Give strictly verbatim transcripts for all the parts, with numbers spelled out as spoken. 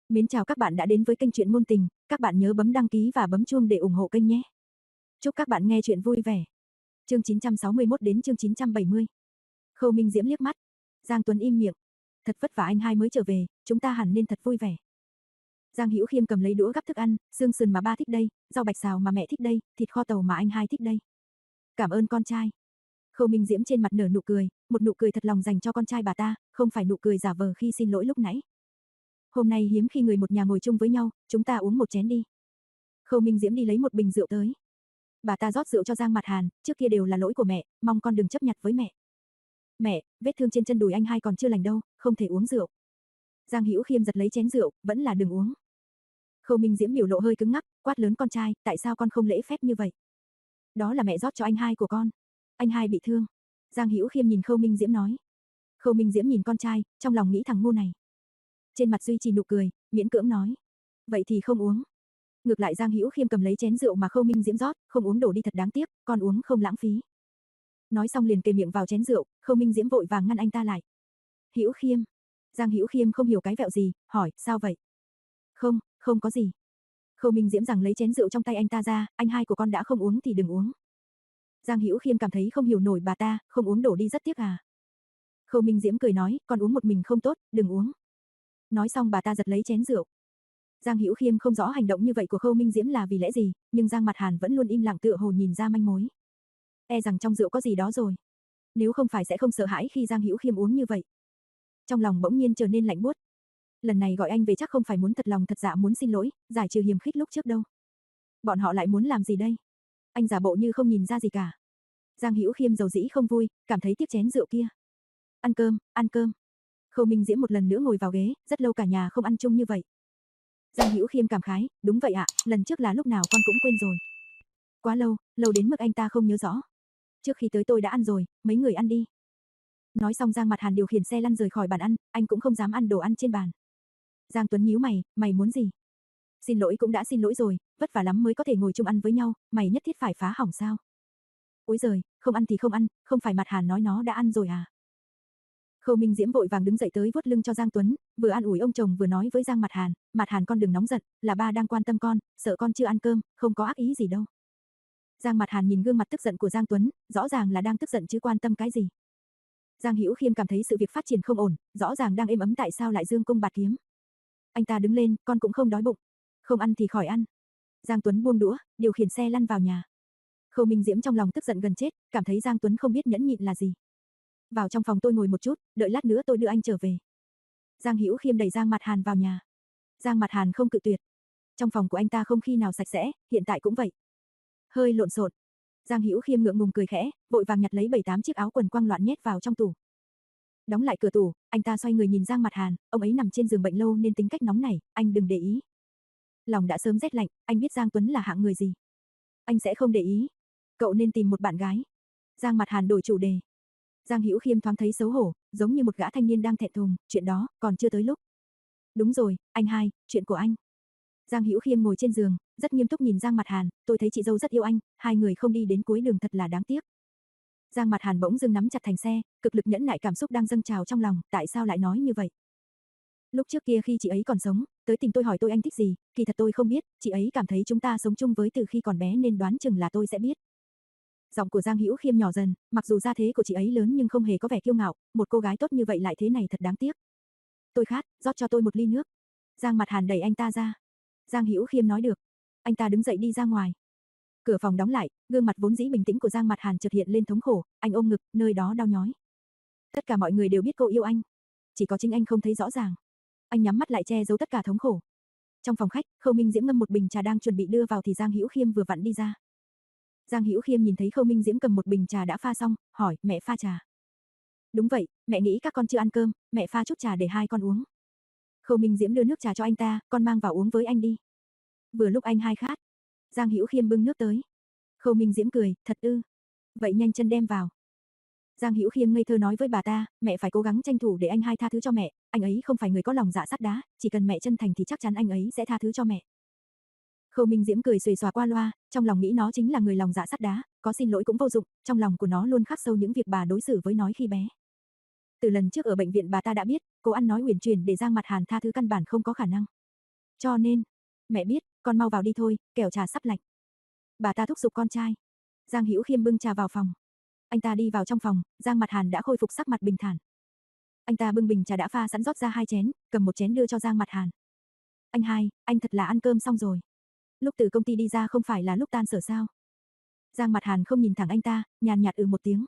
Mến chào các bạn đã đến với kênh Truyện Ngôn Tình, các bạn nhớ bấm đăng ký và bấm chuông để ủng hộ kênh nhé. Chúc các bạn nghe chuyện vui vẻ. Chương chín trăm sáu mươi mốt đến chương chín trăm bảy mươi. Khâu Minh Diễm liếc mắt, Giang Tuấn im miệng. Thật vất vả anh hai mới trở về, chúng ta hẳn nên thật vui vẻ. Giang Hữu Khiêm cầm lấy đũa gắp thức ăn, xương sườn mà ba thích đây, rau bạch xào mà mẹ thích đây, thịt kho tàu mà anh hai thích đây. Cảm ơn con trai. Khâu Minh Diễm trên mặt nở nụ cười, một nụ cười thật lòng dành cho con trai bà ta, không phải nụ cười giả vờ khi xin lỗi lúc nãy. Hôm nay hiếm khi người một nhà ngồi chung với nhau, chúng ta uống một chén đi. Khâu Minh Diễm đi lấy một bình rượu tới. Bà ta rót rượu cho Giang Mạt Hàn, trước kia đều là lỗi của mẹ, mong con đừng chấp nhặt với mẹ. Mẹ, vết thương trên chân đùi anh hai còn chưa lành đâu, không thể uống rượu. Giang Hữu Khiêm giật lấy chén rượu, vẫn là đừng uống. Khâu Minh Diễm biểu lộ hơi cứng ngắc, quát lớn con trai, tại sao con không lễ phép như vậy? Đó là mẹ rót cho anh hai của con. Anh hai bị thương. Giang Hữu Khiêm nhìn Khâu Minh Diễm nói. Khâu Minh Diễm nhìn con trai, trong lòng nghĩ thằng ngu này. Trên mặt duy trì nụ cười, miễn cưỡng nói. Vậy thì không uống. Ngược lại Giang Hữu Khiêm cầm lấy chén rượu mà Khâu Minh Diễm rót, không uống đổ đi thật đáng tiếc, con uống không lãng phí. Nói xong liền kề miệng vào chén rượu, Khâu Minh Diễm vội vàng ngăn anh ta lại. Hữu Khiêm. Giang Hữu Khiêm không hiểu cái vẹo gì, hỏi, sao vậy? Không, không có gì. Khâu Minh Diễm rằng lấy chén rượu trong tay anh ta ra, anh hai của con đã không uống thì đừng uống. Giang Hữu Khiêm cảm thấy không hiểu nổi bà ta, không uống đổ đi rất tiếc à. Khâu Minh Diễm cười nói, con uống một mình không tốt, đừng uống. Nói xong bà ta giật lấy chén rượu. Giang Hữu Khiêm không rõ hành động như vậy của Khâu Minh Diễm là vì lẽ gì, nhưng Giang Mạt Hàn vẫn luôn im lặng tựa hồ nhìn ra manh mối. E rằng trong rượu có gì đó rồi. Nếu không phải sẽ không sợ hãi khi Giang Hữu Khiêm uống như vậy. Trong lòng bỗng nhiên trở nên lạnh buốt. Lần này gọi anh về chắc không phải muốn thật lòng thật dạ muốn xin lỗi, giải trừ hiềm khích lúc trước đâu. Bọn họ lại muốn làm gì đây? Anh giả bộ như không nhìn ra gì cả. Giang Hữu Khiêm dầu dĩ không vui, cảm thấy tiếc chén rượu kia. Ăn cơm, ăn cơm. Khâu Minh Diễm một lần nữa ngồi vào ghế, rất lâu cả nhà không ăn chung như vậy. Giang Hữu Khiêm cảm khái, đúng vậy ạ, lần trước là lúc nào con cũng quên rồi. Quá lâu, lâu đến mức anh ta không nhớ rõ. Trước khi tới tôi đã ăn rồi, mấy người ăn đi. Nói xong Giang Mạt Hàn điều khiển xe lăn rời khỏi bàn ăn, anh cũng không dám ăn đồ ăn trên bàn. Giang Tuấn nhíu mày, mày muốn gì? Xin lỗi cũng đã xin lỗi rồi, vất vả lắm mới có thể ngồi chung ăn với nhau, mày nhất thiết phải phá hỏng sao? Ôi giời, không ăn thì không ăn, không phải Mạt Hàn nói nó đã ăn rồi à? Khâu Minh Diễm vội vàng đứng dậy tới vuốt lưng cho Giang Tuấn, vừa an ủi ông chồng vừa nói với Giang Mạt Hàn, Mạt Hàn con đừng nóng giận, là ba đang quan tâm con, sợ con chưa ăn cơm, không có ác ý gì đâu. Giang Mạt Hàn nhìn gương mặt tức giận của Giang Tuấn, rõ ràng là đang tức giận chứ quan tâm cái gì. Giang Hữu Khiêm cảm thấy sự việc phát triển không ổn, rõ ràng đang êm ấm tại sao lại dương cung bạt kiếm. Anh ta đứng lên, con cũng không đói bụng, không ăn thì khỏi ăn. Giang Tuấn buông đũa, điều khiển xe lăn vào nhà. Khâu Minh Diễm trong lòng tức giận gần chết, cảm thấy Giang Tuấn không biết nhẫn nhịn là gì. Vào trong phòng tôi ngồi một chút, đợi lát nữa tôi đưa anh trở về. Giang Hữu Khiêm đẩy Giang Mạt Hàn vào nhà. Giang Mạt Hàn không cự tuyệt. Trong phòng của anh ta không khi nào sạch sẽ, hiện tại cũng vậy. Hơi lộn xộn. Giang Hữu Khiêm ngượng ngùng cười khẽ, vội vàng nhặt lấy bảy tám chiếc áo quần quăng loạn nhét vào trong tủ. Đóng lại cửa tủ, anh ta xoay người nhìn Giang Mạt Hàn, ông ấy nằm trên giường bệnh lâu nên tính cách nóng nảy, anh đừng để ý. Lòng đã sớm rét lạnh, anh biết Giang Tuấn là hạng người gì. Anh sẽ không để ý. Cậu nên tìm một bạn gái. Giang Mạt Hàn đổi chủ đề. Giang Hữu Khiêm thoáng thấy xấu hổ, giống như một gã thanh niên đang thẹn thùng, chuyện đó còn chưa tới lúc. Đúng rồi, anh hai, chuyện của anh. Giang Hữu Khiêm ngồi trên giường, rất nghiêm túc nhìn Giang Mạt Hàn, tôi thấy chị dâu rất yêu anh, hai người không đi đến cuối đường thật là đáng tiếc. Giang Mạt Hàn bỗng dưng nắm chặt thành xe, cực lực nhẫn nại cảm xúc đang dâng trào trong lòng, tại sao lại nói như vậy? Lúc trước kia khi chị ấy còn sống, tới tìm tôi hỏi tôi anh thích gì, kỳ thật tôi không biết, chị ấy cảm thấy chúng ta sống chung với từ khi còn bé nên đoán chừng là tôi sẽ biết. Giọng của Giang Hữu Khiêm nhỏ dần, mặc dù gia thế của chị ấy lớn nhưng không hề có vẻ kiêu ngạo, một cô gái tốt như vậy lại thế này thật đáng tiếc. Tôi khát, rót cho tôi một ly nước. Giang Mạt Hàn đẩy anh ta ra. Giang Hữu Khiêm nói được. Anh ta đứng dậy đi ra ngoài. Cửa phòng đóng lại, gương mặt vốn dĩ bình tĩnh của Giang Mạt Hàn chợt hiện lên thống khổ, anh ôm ngực, nơi đó đau nhói. Tất cả mọi người đều biết cô yêu anh, chỉ có chính anh không thấy rõ ràng. Anh nhắm mắt lại che giấu tất cả thống khổ. Trong phòng khách, Khâu Minh Diễm ngâm một bình trà đang chuẩn bị đưa vào thì Giang Hữu Khiêm vừa vặn đi ra. Giang Hữu Khiêm nhìn thấy Khâu Minh Diễm cầm một bình trà đã pha xong, hỏi, mẹ pha trà. Đúng vậy, mẹ nghĩ các con chưa ăn cơm, mẹ pha chút trà để hai con uống. Khâu Minh Diễm đưa nước trà cho anh ta, con mang vào uống với anh đi. Vừa lúc anh hai khát. Giang Hữu Khiêm bưng nước tới. Khâu Minh Diễm cười, thật ư? Vậy nhanh chân đem vào. Giang Hữu Khiêm ngây thơ nói với bà ta, mẹ phải cố gắng tranh thủ để anh hai tha thứ cho mẹ, anh ấy không phải người có lòng dạ sắt đá, chỉ cần mẹ chân thành thì chắc chắn anh ấy sẽ tha thứ cho mẹ. Khâu Minh Diễm cười xuề xòa qua loa, trong lòng nghĩ nó chính là người lòng dạ sắt đá, có xin lỗi cũng vô dụng, trong lòng của nó luôn khắc sâu những việc bà đối xử với nó khi bé. Từ lần trước ở bệnh viện bà ta đã biết, cô ăn nói uyển chuyển để Giang Mạt Hàn tha thứ căn bản không có khả năng. Cho nên, mẹ biết, con mau vào đi thôi, kẻo trà sắp lạnh. Bà ta thúc giục con trai. Giang Hữu Khiêm bưng trà vào phòng. Anh ta đi vào trong phòng, Giang Mặt Hàn đã khôi phục sắc mặt bình thản. Anh ta bưng bình trà đã pha sẵn rót ra hai chén, cầm một chén đưa cho Giang Mặt Hàn. Anh hai, anh thật là ăn cơm xong rồi. Lúc từ công ty đi ra không phải là lúc tan sở sao? Giang Mặt Hàn không nhìn thẳng anh ta, nhàn nhạt ừ một tiếng.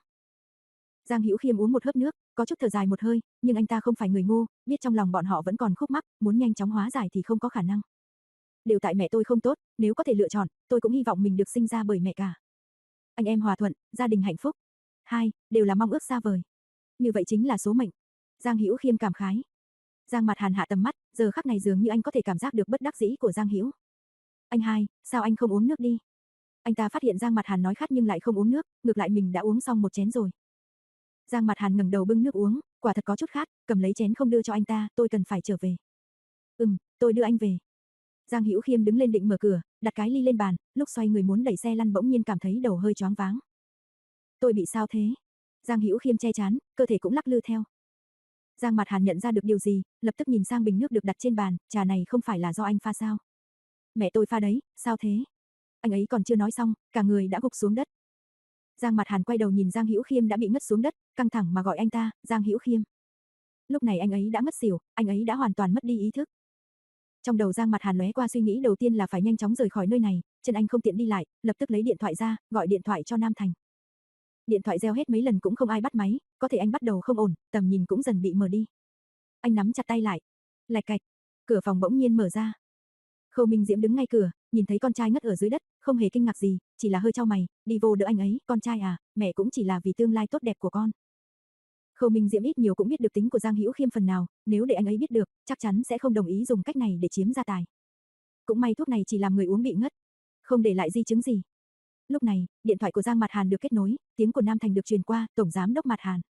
Giang Hữu Khiêm uống một hớp nước, có chút thở dài một hơi, nhưng anh ta không phải người ngu, biết trong lòng bọn họ vẫn còn khúc mắc, muốn nhanh chóng hóa giải thì không có khả năng. Đều tại mẹ tôi không tốt, nếu có thể lựa chọn, tôi cũng hy vọng mình được sinh ra bởi mẹ cả. Anh em hòa thuận, gia đình hạnh phúc. Hai, đều là mong ước xa vời. Như vậy chính là số mệnh. Giang Hữu Khiêm cảm khái. Giang Mặt Hàn hạ tầm mắt, giờ khắc này dường như anh có thể cảm giác được bất đắc dĩ của Giang Hữu. Anh hai, sao anh không uống nước đi? Anh ta phát hiện Giang Mặt Hàn nói khát nhưng lại không uống nước, ngược lại mình đã uống xong một chén rồi. Giang Mặt Hàn ngẩng đầu bưng nước uống, quả thật có chút khát, cầm lấy chén không đưa cho anh ta, tôi cần phải trở về. Ừm, tôi đưa anh về. Giang Hữu Khiêm đứng lên định mở cửa, đặt cái ly lên bàn, lúc xoay người muốn đẩy xe lăn bỗng nhiên cảm thấy đầu hơi choáng váng. Tôi bị sao thế? Giang Hữu Khiêm che chán, cơ thể cũng lắc lư theo. Giang Mặt Hàn nhận ra được điều gì, lập tức nhìn sang bình nước được đặt trên bàn, trà này không phải là do anh pha sao? Mẹ tôi pha đấy, sao thế? Anh ấy còn chưa nói xong, cả người đã gục xuống đất. Giang Mặt Hàn quay đầu nhìn Giang Hữu Khiêm đã bị ngất xuống đất, căng thẳng mà gọi anh ta, Giang Hữu Khiêm. Lúc này anh ấy đã ngất xỉu, anh ấy đã hoàn toàn mất đi ý thức. Trong đầu Giang Mặt Hàn lóe qua suy nghĩ đầu tiên là phải nhanh chóng rời khỏi nơi này, chân anh không tiện đi lại, lập tức lấy điện thoại ra, gọi điện thoại cho Nam Thành. Điện thoại reo hết mấy lần cũng không ai bắt máy, có thể anh bắt đầu không ổn, tầm nhìn cũng dần bị mờ đi. Anh nắm chặt tay lại. Lạch cạch, cửa phòng bỗng nhiên mở ra. Khâu Minh Diễm đứng ngay cửa, nhìn thấy con trai ngất ở dưới đất, không hề kinh ngạc gì, chỉ là hơi chau mày, đi vô đỡ anh ấy, con trai à, mẹ cũng chỉ là vì tương lai tốt đẹp của con. Khâu Minh Diễm ít nhiều cũng biết được tính của Giang Hữu Khiêm phần nào, nếu để anh ấy biết được, chắc chắn sẽ không đồng ý dùng cách này để chiếm gia tài. Cũng may thuốc này chỉ làm người uống bị ngất, không để lại di chứng gì. Lúc này, điện thoại của Giang Mặt Hàn được kết nối, tiếng của Nam Thành được truyền qua, tổng giám đốc Mặt Hàn.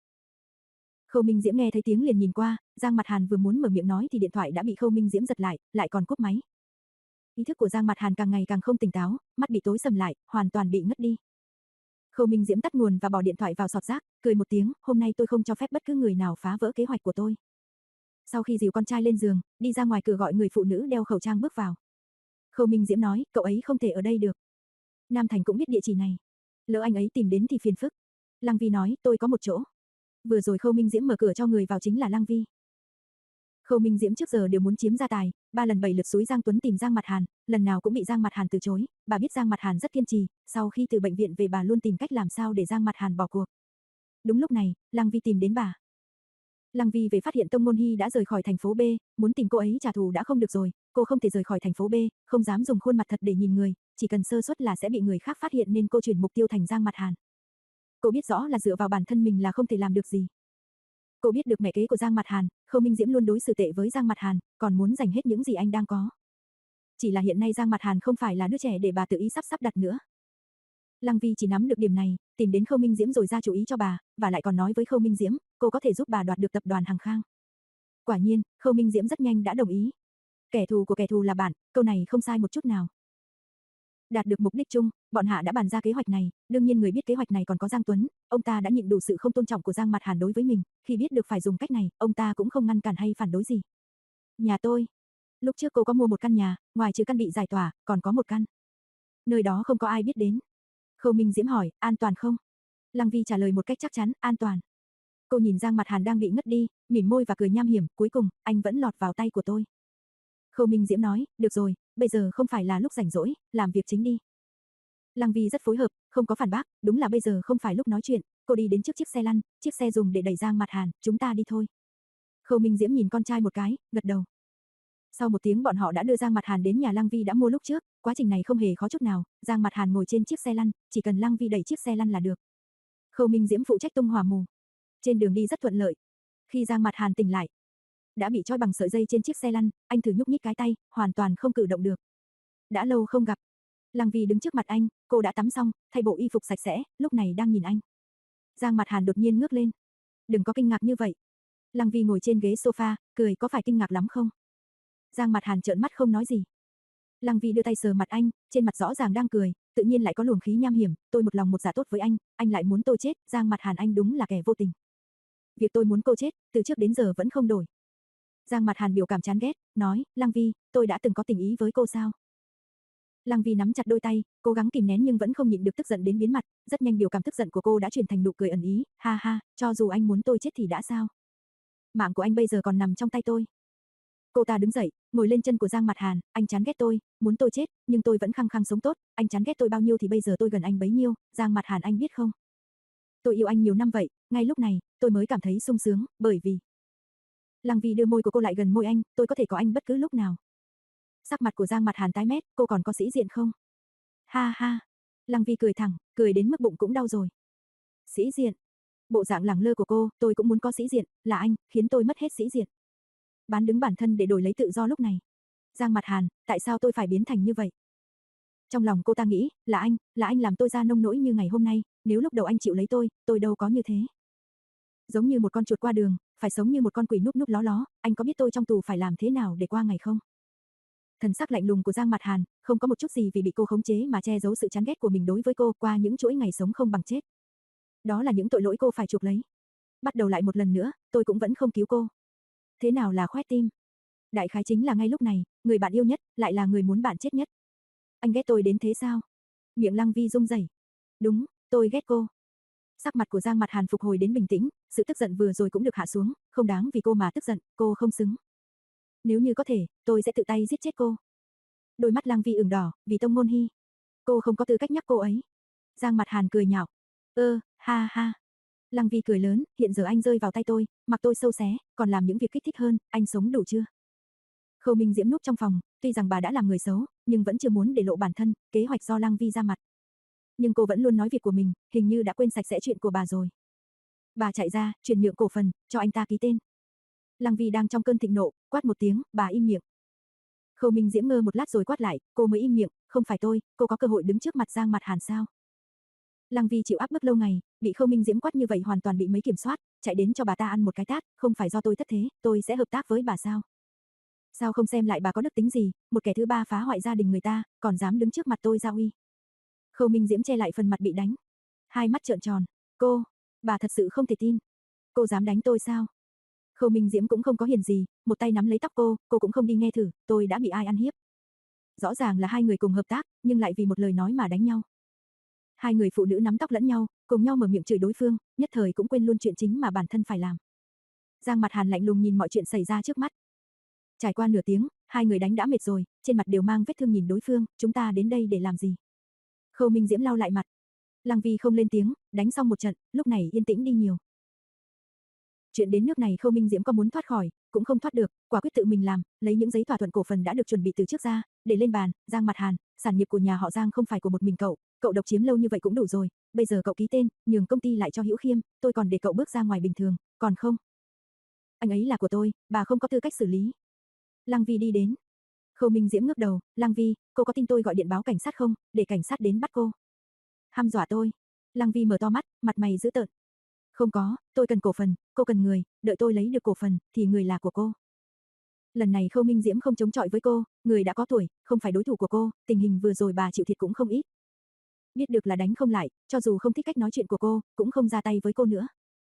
Khâu Minh Diễm nghe thấy tiếng liền nhìn qua, Giang Mặt Hàn vừa muốn mở miệng nói thì điện thoại đã bị Khâu Minh Diễm giật lại, lại còn cúp máy. Ý thức của Giang Mặt Hàn càng ngày càng không tỉnh táo, mắt bị tối sầm lại, hoàn toàn bị ngất đi. Khâu Minh Diễm tắt nguồn và bỏ điện thoại vào sọt rác, cười một tiếng, hôm nay tôi không cho phép bất cứ người nào phá vỡ kế hoạch của tôi. Sau khi dìu con trai lên giường, đi ra ngoài cửa gọi người phụ nữ đeo khẩu trang bước vào. Khâu Minh Diễm nói, cậu ấy không thể ở đây được. Nam Thành cũng biết địa chỉ này. Lỡ anh ấy tìm đến thì phiền phức. Lăng Vi nói, tôi có một chỗ. Vừa rồi Khâu Minh Diễm mở cửa cho người vào chính là Lăng Vi. Khâu Minh Diễm trước giờ đều muốn chiếm gia tài, ba lần bảy lượt xúi Giang Tuấn tìm Giang Mặt Hàn, lần nào cũng bị Giang Mặt Hàn từ chối, bà biết Giang Mặt Hàn rất kiên trì, sau khi từ bệnh viện về bà luôn tìm cách làm sao để Giang Mặt Hàn bỏ cuộc. Đúng lúc này, Lăng Vi tìm đến bà. Lăng Vi về phát hiện Tông Môn Hy đã rời khỏi thành phố B, muốn tìm cô ấy trả thù đã không được rồi, cô không thể rời khỏi thành phố B, không dám dùng khuôn mặt thật để nhìn người, chỉ cần sơ suất là sẽ bị người khác phát hiện nên cô chuyển mục tiêu thành Giang Mặt Hàn. Cô biết rõ là dựa vào bản thân mình là không thể làm được gì. Cô biết được mẹ kế của Giang Mặt Hàn, Khâu Minh Diễm luôn đối xử tệ với Giang Mặt Hàn, còn muốn giành hết những gì anh đang có. Chỉ là hiện nay Giang Mặt Hàn không phải là đứa trẻ để bà tự ý sắp sắp đặt nữa. Lăng Vi chỉ nắm được điểm này, tìm đến Khâu Minh Diễm rồi ra chủ ý cho bà, và lại còn nói với Khâu Minh Diễm, cô có thể giúp bà đoạt được tập đoàn Hằng Khang. Quả nhiên, Khâu Minh Diễm rất nhanh đã đồng ý. Kẻ thù của kẻ thù là bạn, câu này không sai một chút nào. Đạt được mục đích chung, bọn Hạ đã bàn ra kế hoạch này, đương nhiên người biết kế hoạch này còn có Giang Tuấn, ông ta đã nhịn đủ sự không tôn trọng của Giang Mặt Hàn đối với mình, khi biết được phải dùng cách này, ông ta cũng không ngăn cản hay phản đối gì. Nhà tôi. Lúc trước cô có mua một căn nhà, ngoài trừ căn bị giải tỏa, còn có một căn. Nơi đó không có ai biết đến. Khâu Minh Diễm hỏi, an toàn không? Lăng Vi trả lời một cách chắc chắn, an toàn. Cô nhìn Giang Mặt Hàn đang bị ngất đi, mỉm môi và cười nham hiểm, cuối cùng, anh vẫn lọt vào tay của tôi. Khâu Minh Diễm nói, được rồi, bây giờ không phải là lúc rảnh rỗi, làm việc chính đi. Lăng Vi rất phối hợp, không có phản bác, đúng là bây giờ không phải lúc nói chuyện, cô đi đến trước chiếc xe lăn, chiếc xe dùng để đẩy Giang Mặt Hàn, chúng ta đi thôi. Khâu Minh Diễm nhìn con trai một cái, gật đầu. Sau một tiếng bọn họ đã đưa Giang Mặt Hàn đến nhà Lăng Vi đã mua lúc trước, quá trình này không hề khó chút nào, Giang Mặt Hàn ngồi trên chiếc xe lăn, chỉ cần Lăng Vi đẩy chiếc xe lăn là được. Khâu Minh Diễm phụ trách tung hỏa mù. Trên đường đi rất thuận lợi. Khi Giang Mặt Hàn tỉnh lại, đã bị trói bằng sợi dây trên chiếc xe lăn, anh thử nhúc nhích cái tay, hoàn toàn không cử động được. Đã lâu không gặp. Lăng Vi đứng trước mặt anh, cô đã tắm xong, thay bộ y phục sạch sẽ, lúc này đang nhìn anh. Giang Mặt Hàn đột nhiên ngước lên. Đừng có kinh ngạc như vậy. Lăng Vi ngồi trên ghế sofa, cười, có phải kinh ngạc lắm không? Giang Mặt Hàn trợn mắt không nói gì. Lăng Vi đưa tay sờ mặt anh, trên mặt rõ ràng đang cười, tự nhiên lại có luồng khí nham hiểm, tôi một lòng một dạ tốt với anh, anh lại muốn tôi chết, Giang Mặt Hàn anh đúng là kẻ vô tình. Việc tôi muốn cô chết, từ trước đến giờ vẫn không đổi. Giang Mặt Hàn biểu cảm chán ghét, nói, Lăng Vi, tôi đã từng có tình ý với cô sao? Lăng Vi nắm chặt đôi tay, cố gắng kìm nén nhưng vẫn không nhịn được tức giận đến biến mặt, rất nhanh biểu cảm tức giận của cô đã chuyển thành nụ cười ẩn ý, ha ha, cho dù anh muốn tôi chết thì đã sao? Mạng của anh bây giờ còn nằm trong tay tôi. Cô ta đứng dậy, ngồi lên chân của Giang Mặt Hàn, anh chán ghét tôi, muốn tôi chết, nhưng tôi vẫn khăng khăng sống tốt, anh chán ghét tôi bao nhiêu thì bây giờ tôi gần anh bấy nhiêu, Giang Mặt Hàn anh biết không? Tôi yêu anh nhiều năm vậy, ngay lúc này, tôi mới cảm thấy sung sướng, bởi vì... Lăng Vi đưa môi của cô lại gần môi anh, tôi có thể có anh bất cứ lúc nào. Sắc mặt của Giang Mặt Hàn tái mét, cô còn có sĩ diện không? Ha ha. Lăng Vi cười thẳng, cười đến mức bụng cũng đau rồi. Sĩ diện. Bộ dạng lẳng lơ của cô, tôi cũng muốn có sĩ diện, là anh, khiến tôi mất hết sĩ diện. Bán đứng bản thân để đổi lấy tự do lúc này. Giang Mặt Hàn, tại sao tôi phải biến thành như vậy? Trong lòng cô ta nghĩ, là anh, là anh làm tôi ra nông nỗi như ngày hôm nay, nếu lúc đầu anh chịu lấy tôi, tôi đâu có như thế. Giống như một con chuột qua đường, phải sống như một con quỷ núp núp ló ló, anh có biết tôi trong tù phải làm thế nào để qua ngày không? Thần sắc lạnh lùng của Giang Mặt Hàn, không có một chút gì vì bị cô khống chế mà che giấu sự chán ghét của mình đối với cô qua những chuỗi ngày sống không bằng chết. Đó là những tội lỗi cô phải chuộc lấy. Bắt đầu lại một lần nữa, tôi cũng vẫn không cứu cô. Thế nào là khoét tim? Đại khái chính là ngay lúc này, người bạn yêu nhất, lại là người muốn bạn chết nhất. Anh ghét tôi đến thế sao? Miệng Lăng Vi rung rẩy. Đúng, tôi ghét cô. Sắc mặt của Giang Mặt Hàn phục hồi đến bình tĩnh, sự tức giận vừa rồi cũng được hạ xuống, không đáng vì cô mà tức giận, cô không xứng. Nếu như có thể, tôi sẽ tự tay giết chết cô. Đôi mắt Lăng Vi ửng đỏ, vì Tông Ngôn Hi. Cô không có tư cách nhắc cô ấy. Giang Mặt Hàn cười nhạo. Ơ, ha ha. Lăng Vi cười lớn, hiện giờ anh rơi vào tay tôi, mặc tôi sâu xé, còn làm những việc kích thích hơn, anh sống đủ chưa? Khâu Minh Diễm núp trong phòng, tuy rằng bà đã làm người xấu, nhưng vẫn chưa muốn để lộ bản thân, kế hoạch do Lăng Vi ra mặt. Nhưng cô vẫn luôn nói việc của mình, hình như đã quên sạch sẽ chuyện của bà rồi. Bà chạy ra, chuyển nhượng cổ phần, cho anh ta ký tên. Lăng Vi đang trong cơn thịnh nộ, quát một tiếng, bà im miệng. Khâu Minh Diễm ngơ một lát rồi quát lại, cô mới im miệng, không phải tôi, cô có cơ hội đứng trước mặt Giang Mặt Hàn sao? Lăng Vi chịu áp bức lâu ngày, bị Khâu Minh Diễm quát như vậy hoàn toàn bị mấy kiểm soát, chạy đến cho bà ta ăn một cái tát, không phải do tôi thất thế, tôi sẽ hợp tác với bà sao? Sao không xem lại bà có đức tính gì, một kẻ thứ ba phá hoại gia đình người ta, còn dám đứng trước mặt tôi ra uy. Khâu Minh Diễm che lại phần mặt bị đánh. Hai mắt trợn tròn, cô, bà thật sự không thể tin. Cô dám đánh tôi sao? Khâu Minh Diễm cũng không có hiền gì, một tay nắm lấy tóc cô, cô cũng không đi nghe thử, tôi đã bị ai ăn hiếp. Rõ ràng là hai người cùng hợp tác, nhưng lại vì một lời nói mà đánh nhau. Hai người phụ nữ nắm tóc lẫn nhau, cùng nhau mở miệng chửi đối phương, nhất thời cũng quên luôn chuyện chính mà bản thân phải làm. Giang Mặt Hàn lạnh lùng nhìn mọi chuyện xảy ra trước mắt. Trải qua nửa tiếng, hai người đánh đã mệt rồi, trên mặt đều mang vết thương nhìn đối phương, chúng ta đến đây để làm gì? Khâu Minh Diễm lau lại mặt. Lăng Vi không lên tiếng, đánh xong một trận, lúc này yên tĩnh đi nhiều. Chuyện đến nước này Khâu Minh Diễm có muốn thoát khỏi, cũng không thoát được, quả quyết tự mình làm, lấy những giấy thỏa thuận cổ phần đã được chuẩn bị từ trước ra, để lên bàn, Giang Mặt Hàn, sản nghiệp của nhà họ Giang không phải của một mình cậu, cậu độc chiếm lâu như vậy cũng đủ rồi, bây giờ cậu ký tên, nhường công ty lại cho Hữu Khiêm, tôi còn để cậu bước ra ngoài bình thường, còn không? Anh ấy là của tôi, bà không có tư cách xử lý. Lăng Vi đi đến. Khâu Minh Diễm ngước đầu, Lăng Vi, cô có tin tôi gọi điện báo cảnh sát không, để cảnh sát đến bắt cô? Hăm dọa tôi. Lăng Vi mở to mắt, mặt mày dữ tợn. Không có, tôi cần cổ phần, cô cần người, đợi tôi lấy được cổ phần, thì người là của cô. Lần này Khâu Minh Diễm không chống chọi với cô, người đã có tuổi, không phải đối thủ của cô, tình hình vừa rồi bà chịu thiệt cũng không ít. Biết được là đánh không lại, cho dù không thích cách nói chuyện của cô, cũng không ra tay với cô nữa.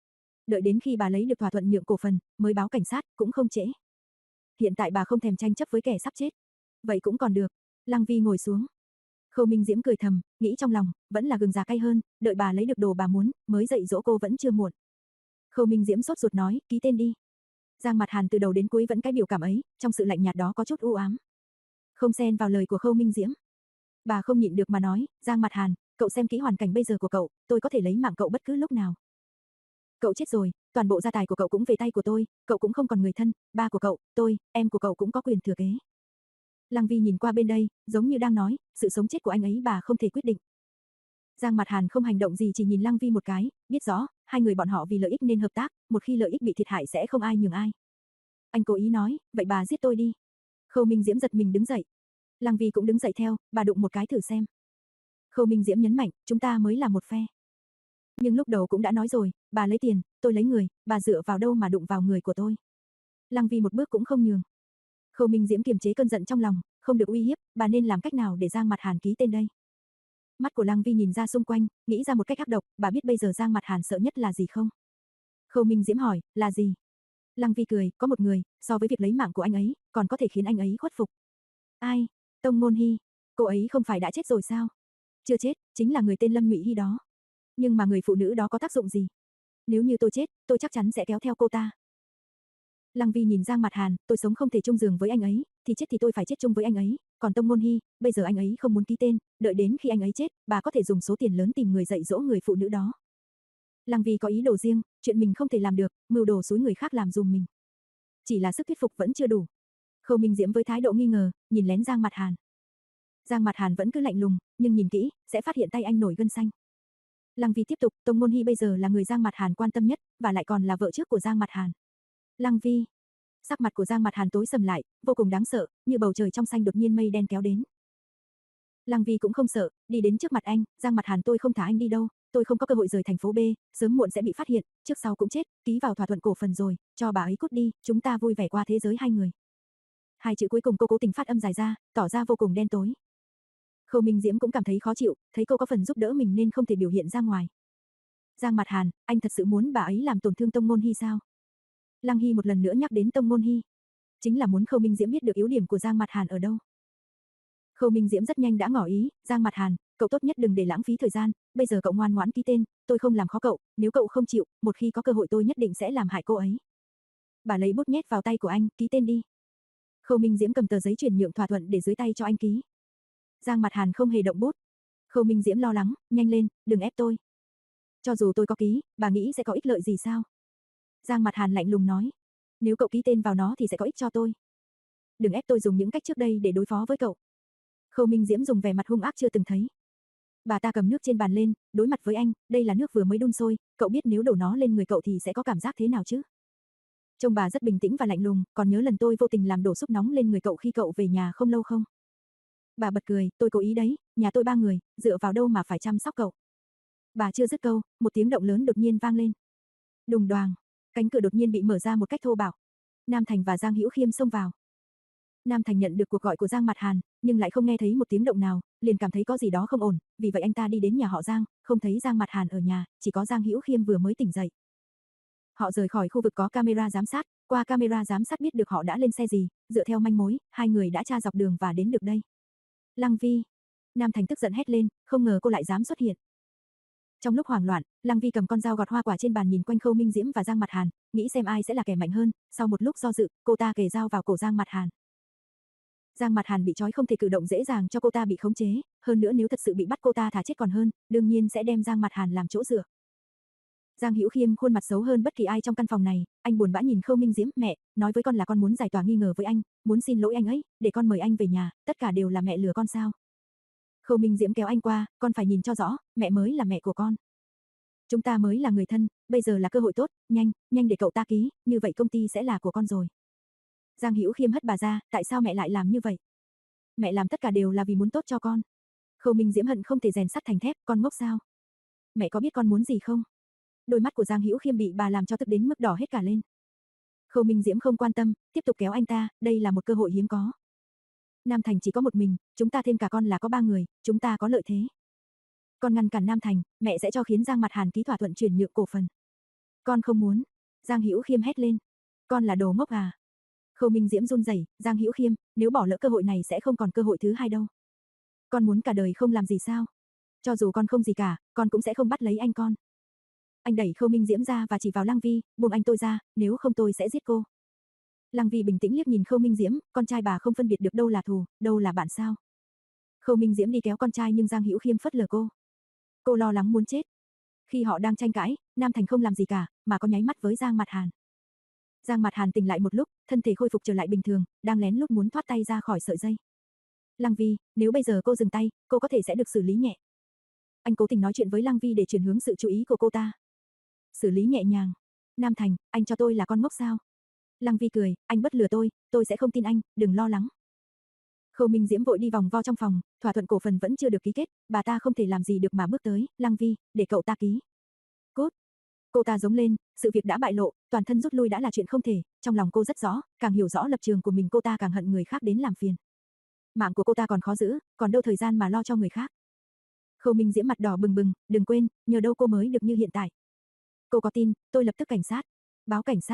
Đợi đến khi bà lấy được thỏa thuận nhượng cổ phần, mới báo cảnh sát, cũng không trễ. Hiện tại bà không thèm tranh chấp với kẻ sắp chết. Vậy cũng còn được. Lăng Vi ngồi xuống. Khâu Minh Diễm cười thầm, nghĩ trong lòng, vẫn là gừng già cay hơn, đợi bà lấy được đồ bà muốn, mới dạy dỗ cô vẫn chưa muộn. Khâu Minh Diễm sốt ruột nói, ký tên đi. Giang Mặt Hàn từ đầu đến cuối vẫn cái biểu cảm ấy, trong sự lạnh nhạt đó có chút u ám. Không xen vào lời của Khâu Minh Diễm. Bà không nhịn được mà nói, Giang Mặt Hàn, cậu xem kỹ hoàn cảnh bây giờ của cậu, tôi có thể lấy mạng cậu bất cứ lúc nào. Cậu chết rồi, toàn bộ gia tài của cậu cũng về tay của tôi, cậu cũng không còn người thân, ba của cậu, tôi, em của cậu cũng có quyền thừa kế. Lăng Vi nhìn qua bên đây, giống như đang nói, sự sống chết của anh ấy bà không thể quyết định. Giang Mặt Hàn không hành động gì chỉ nhìn Lăng Vi một cái, biết rõ, hai người bọn họ vì lợi ích nên hợp tác, một khi lợi ích bị thiệt hại sẽ không ai nhường ai. Anh cố ý nói, vậy bà giết tôi đi. Khâu Minh Diễm giật mình đứng dậy. Lăng Vi cũng đứng dậy theo, bà đụng một cái thử xem. Khâu Minh Diễm nhấn mạnh, chúng ta mới là một phe. Nhưng lúc đầu cũng đã nói rồi, bà lấy tiền, tôi lấy người, bà dựa vào đâu mà đụng vào người của tôi. Lăng Vi một bước cũng không nhường. Khâu Minh Diễm kiềm chế cơn giận trong lòng, không được uy hiếp, bà nên làm cách nào để Giang Mặt Hàn ký tên đây? Mắt của Lăng Vi nhìn ra xung quanh, nghĩ ra một cách ác độc, bà biết bây giờ Giang Mặt Hàn sợ nhất là gì không? Khâu Minh Diễm hỏi, là gì? Lăng Vi cười, có một người, so với việc lấy mạng của anh ấy, còn có thể khiến anh ấy khuất phục. Ai? Tông Ngôn Hy. Cô ấy không phải đã chết rồi sao? Chưa chết, chính là người tên Lâm Ngụy Hy đó. Nhưng mà người phụ nữ đó có tác dụng gì? Nếu như tôi chết, tôi chắc chắn sẽ kéo theo cô ta. Lăng Vi nhìn Giang Mạt Hàn, tôi sống không thể chung giường với anh ấy, thì chết thì tôi phải chết chung với anh ấy, còn Tông Ngôn Hy, bây giờ anh ấy không muốn ký tên, đợi đến khi anh ấy chết, bà có thể dùng số tiền lớn tìm người dạy dỗ người phụ nữ đó. Lăng Vi có ý đồ riêng, chuyện mình không thể làm được, mưu đồ xúi người khác làm dùm mình. Chỉ là sức thuyết phục vẫn chưa đủ. Khâu Minh Diễm với thái độ nghi ngờ, nhìn lén Giang Mạt Hàn. Giang Mạt Hàn vẫn cứ lạnh lùng, nhưng nhìn kỹ, sẽ phát hiện tay anh nổi gân xanh. Lăng Vi tiếp tục, Tông Ngôn Hy bây giờ là người Giang Mạt Hàn quan tâm nhất, và lại còn là vợ trước của Giang Mạt Hàn. Lăng Vi. Sắc mặt của Giang Mạt Hàn tối sầm lại, vô cùng đáng sợ, như bầu trời trong xanh đột nhiên mây đen kéo đến. Lăng Vi cũng không sợ, đi đến trước mặt anh, Giang Mạt Hàn tôi không thả anh đi đâu, tôi không có cơ hội rời thành phố B, sớm muộn sẽ bị phát hiện, trước sau cũng chết, ký vào thỏa thuận cổ phần rồi, cho bà ấy cút đi, chúng ta vui vẻ qua thế giới hai người. Hai chữ cuối cùng cô cố tình phát âm dài ra, tỏ ra vô cùng đen tối. Khâu Minh Diễm cũng cảm thấy khó chịu, thấy cô có phần giúp đỡ mình nên không thể biểu hiện ra ngoài. Giang Mạt Hàn, anh thật sự muốn bà ấy làm tổn thương Tông Ngôn Hy sao? Lăng Hy một lần nữa nhắc đến Tông Ngôn Hy, chính là muốn Khâu Minh Diễm biết được yếu điểm của Giang Mạt Hàn ở đâu. Khâu Minh Diễm rất nhanh đã ngỏ ý, Giang Mạt Hàn, cậu tốt nhất đừng để lãng phí thời gian, bây giờ cậu ngoan ngoãn ký tên, tôi không làm khó cậu, nếu cậu không chịu, một khi có cơ hội tôi nhất định sẽ làm hại cô ấy. Bà lấy bút nhét vào tay của anh, ký tên đi. Khâu Minh Diễm cầm tờ giấy chuyển nhượng thỏa thuận để dưới tay cho anh ký. Giang Mạt Hàn không hề động bút. Khâu Minh Diễm lo lắng, nhanh lên, đừng ép tôi. Cho dù tôi có ký, bà nghĩ sẽ có ích lợi gì sao? Giang Mạt Hàn lạnh lùng nói, nếu cậu ký tên vào nó thì sẽ có ích cho tôi. Đừng ép tôi dùng những cách trước đây để đối phó với cậu. Khâu Minh Diễm dùng vẻ mặt hung ác chưa từng thấy. Bà ta cầm nước trên bàn lên, đối mặt với anh, đây là nước vừa mới đun sôi, cậu biết nếu đổ nó lên người cậu thì sẽ có cảm giác thế nào chứ? Trông bà rất bình tĩnh và lạnh lùng, còn nhớ lần tôi vô tình làm đổ súp nóng lên người cậu khi cậu về nhà không lâu không? Bà bật cười, tôi cố ý đấy, nhà tôi ba người, dựa vào đâu mà phải chăm sóc cậu. Bà chưa dứt câu, một tiếng động lớn đột nhiên vang lên. Đùng đoàng, cánh cửa đột nhiên bị mở ra một cách thô bạo. Nam Thành và Giang Hữu Khiêm xông vào. Nam Thành nhận được cuộc gọi của Giang Mạt Hàn, nhưng lại không nghe thấy một tiếng động nào, liền cảm thấy có gì đó không ổn, vì vậy anh ta đi đến nhà họ Giang, không thấy Giang Mạt Hàn ở nhà, chỉ có Giang Hữu Khiêm vừa mới tỉnh dậy. Họ rời khỏi khu vực có camera giám sát, qua camera giám sát biết được họ đã lên xe gì, dựa theo manh mối, hai người đã tra dọc đường và đến được đây. Lăng Vi. Nam Thành tức giận hét lên, không ngờ cô lại dám xuất hiện. Trong lúc hoảng loạn, Lăng Vi cầm con dao gọt hoa quả trên bàn nhìn quanh Khâu Minh Diễm và Giang Mạt Hàn, nghĩ xem ai sẽ là kẻ mạnh hơn, sau một lúc do dự, cô ta kề dao vào cổ Giang Mạt Hàn. Giang Mạt Hàn bị trói không thể cử động dễ dàng cho cô ta bị khống chế, hơn nữa nếu thật sự bị bắt cô ta thả chết còn hơn, đương nhiên sẽ đem Giang Mạt Hàn làm chỗ dựa. Giang Hữu Khiêm khuôn mặt xấu hơn bất kỳ ai trong căn phòng này, anh buồn bã nhìn Khâu Minh Diễm, mẹ, nói với con là con muốn giải tỏa nghi ngờ với anh, muốn xin lỗi anh ấy, để con mời anh về nhà, tất cả đều là mẹ lừa con sao? Khâu Minh Diễm kéo anh qua, con phải nhìn cho rõ, mẹ mới là mẹ của con. Chúng ta mới là người thân, bây giờ là cơ hội tốt, nhanh, nhanh để cậu ta ký, như vậy công ty sẽ là của con rồi. Giang Hữu Khiêm hất bà ra, tại sao mẹ lại làm như vậy? Mẹ làm tất cả đều là vì muốn tốt cho con. Khâu Minh Diễm hận không thể rèn sắt thành thép, con ngốc sao? Mẹ có biết con muốn gì không? Đôi mắt của Giang Hữu Khiêm bị bà làm cho tức đến mức đỏ hết cả lên. Khâu Minh Diễm không quan tâm, tiếp tục kéo anh ta, đây là một cơ hội hiếm có. Nam Thành chỉ có một mình, chúng ta thêm cả con là có ba người, chúng ta có lợi thế. Con ngăn cản Nam Thành, mẹ sẽ cho khiến Giang Mạt Hàn ký thỏa thuận chuyển nhượng cổ phần. Con không muốn. Giang Hữu Khiêm hét lên. Con là đồ ngốc à? Khâu Minh Diễm run rẩy, Giang Hữu Khiêm, nếu bỏ lỡ cơ hội này sẽ không còn cơ hội thứ hai đâu. Con muốn cả đời không làm gì sao? Cho dù con không gì cả, con cũng sẽ không bắt lấy anh con. Anh đẩy Khâu Minh Diễm ra và chỉ vào Lăng Vi, buông anh tôi ra, nếu không tôi sẽ giết cô. Lăng Vi bình tĩnh liếc nhìn Khâu Minh Diễm, con trai bà không phân biệt được đâu là thù, đâu là bạn sao? Khâu Minh Diễm đi kéo con trai nhưng Giang Hữu Khiêm phớt lờ cô. Cô lo lắng muốn chết. Khi họ đang tranh cãi, Nam Thành không làm gì cả, mà có nháy mắt với Giang Mạt Hàn. Giang Mạt Hàn tỉnh lại một lúc, thân thể khôi phục trở lại bình thường, đang lén lút muốn thoát tay ra khỏi sợi dây. Lăng Vi, nếu bây giờ cô dừng tay, cô có thể sẽ được xử lý nhẹ. Anh cố tình nói chuyện với Lăng Vi để chuyển hướng sự chú ý của cô ta. Xử lý nhẹ nhàng. Nam Thành, anh cho tôi là con ngốc sao? Lăng Vi cười, anh bất lừa tôi, tôi sẽ không tin anh, đừng lo lắng. Khâu Minh Diễm vội đi vòng vo trong phòng, thỏa thuận cổ phần vẫn chưa được ký kết, bà ta không thể làm gì được mà bước tới, Lăng Vi, để cậu ta ký. Cút. Cô ta giống lên, sự việc đã bại lộ, toàn thân rút lui đã là chuyện không thể, trong lòng cô rất rõ, càng hiểu rõ lập trường của mình cô ta càng hận người khác đến làm phiền. Mạng của cô ta còn khó giữ, còn đâu thời gian mà lo cho người khác. Khâu Minh Diễm mặt đỏ bừng bừng, đừng quên, nhờ đâu cô mới được như hiện tại. Cô có tin, tôi lập tức cảnh sát. Báo cảnh sát.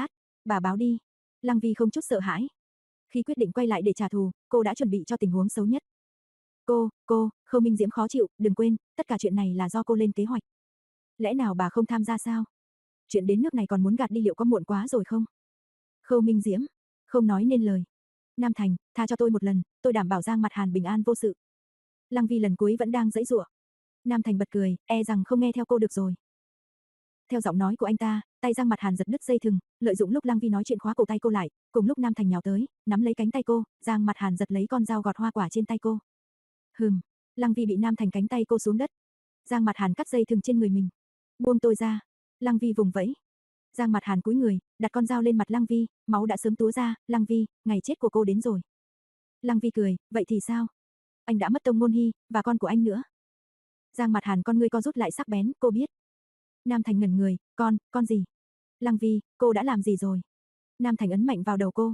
bà báo đi. Lăng Vi không chút sợ hãi. Khi quyết định quay lại để trả thù, cô đã chuẩn bị cho tình huống xấu nhất. Cô, cô, Khâu Minh Diễm khó chịu, đừng quên, tất cả chuyện này là do cô lên kế hoạch. Lẽ nào bà không tham gia sao? Chuyện đến nước này còn muốn gạt đi liệu có muộn quá rồi không? Khâu Minh Diễm, không nói nên lời. Nam Thành, tha cho tôi một lần, tôi đảm bảo Giang Mặt Hàn bình an vô sự. Lăng Vi lần cuối vẫn đang giãy giụa. Nam Thành bật cười, e rằng không nghe theo cô được rồi. Theo giọng nói của anh ta, tay Giang Mặt Hàn giật đứt dây thừng, lợi dụng lúc Lăng Vi nói chuyện khóa cổ tay cô lại, cùng lúc Nam Thành nhào tới, nắm lấy cánh tay cô, Giang Mặt Hàn giật lấy con dao gọt hoa quả trên tay cô. Hừm, Lăng Vi bị Nam Thành cánh tay cô xuống đất. Giang Mặt Hàn cắt dây thừng trên người mình. Buông tôi ra. Lăng Vi vùng vẫy. Giang Mặt Hàn cúi người, đặt con dao lên mặt Lăng Vi, máu đã sớm túa ra, Lăng Vi, ngày chết của cô đến rồi. Lăng Vi cười, vậy thì sao? Anh đã mất Tông Ngôn Hy, và con của anh nữa. Giang Mặt Hàn con ngươi co rút lại sắc bén, cô biết. Nam Thành ngẩn người, con, con gì? Lăng Vi, cô đã làm gì rồi? Nam Thành ấn mạnh vào đầu cô.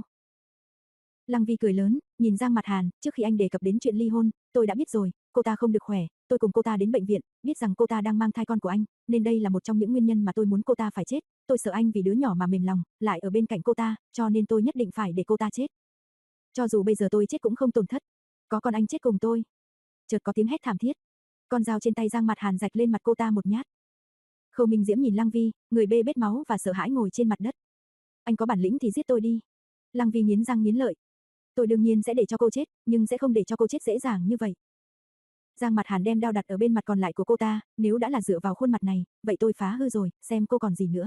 Lăng Vi cười lớn, nhìn Giang Mặt Hàn, trước khi anh đề cập đến chuyện ly hôn, tôi đã biết rồi, cô ta không được khỏe, tôi cùng cô ta đến bệnh viện, biết rằng cô ta đang mang thai con của anh, nên đây là một trong những nguyên nhân mà tôi muốn cô ta phải chết, tôi sợ anh vì đứa nhỏ mà mềm lòng, lại ở bên cạnh cô ta, cho nên tôi nhất định phải để cô ta chết. Cho dù bây giờ tôi chết cũng không tổn thất, có con anh chết cùng tôi. Chợt có tiếng hét thảm thiết, con dao trên tay Giang Mặt Hàn rạch lên mặt cô ta một nhát. Khâu Minh Diễm nhìn Lăng Vi, người bê bết máu và sợ hãi ngồi trên mặt đất. Anh có bản lĩnh thì giết tôi đi. Lăng Vi nghiến răng nghiến lợi. Tôi đương nhiên sẽ để cho cô chết, nhưng sẽ không để cho cô chết dễ dàng như vậy. Giang Mặt Hàn đem dao đặt ở bên mặt còn lại của cô ta, nếu đã là dựa vào khuôn mặt này, vậy tôi phá hư rồi, xem cô còn gì nữa.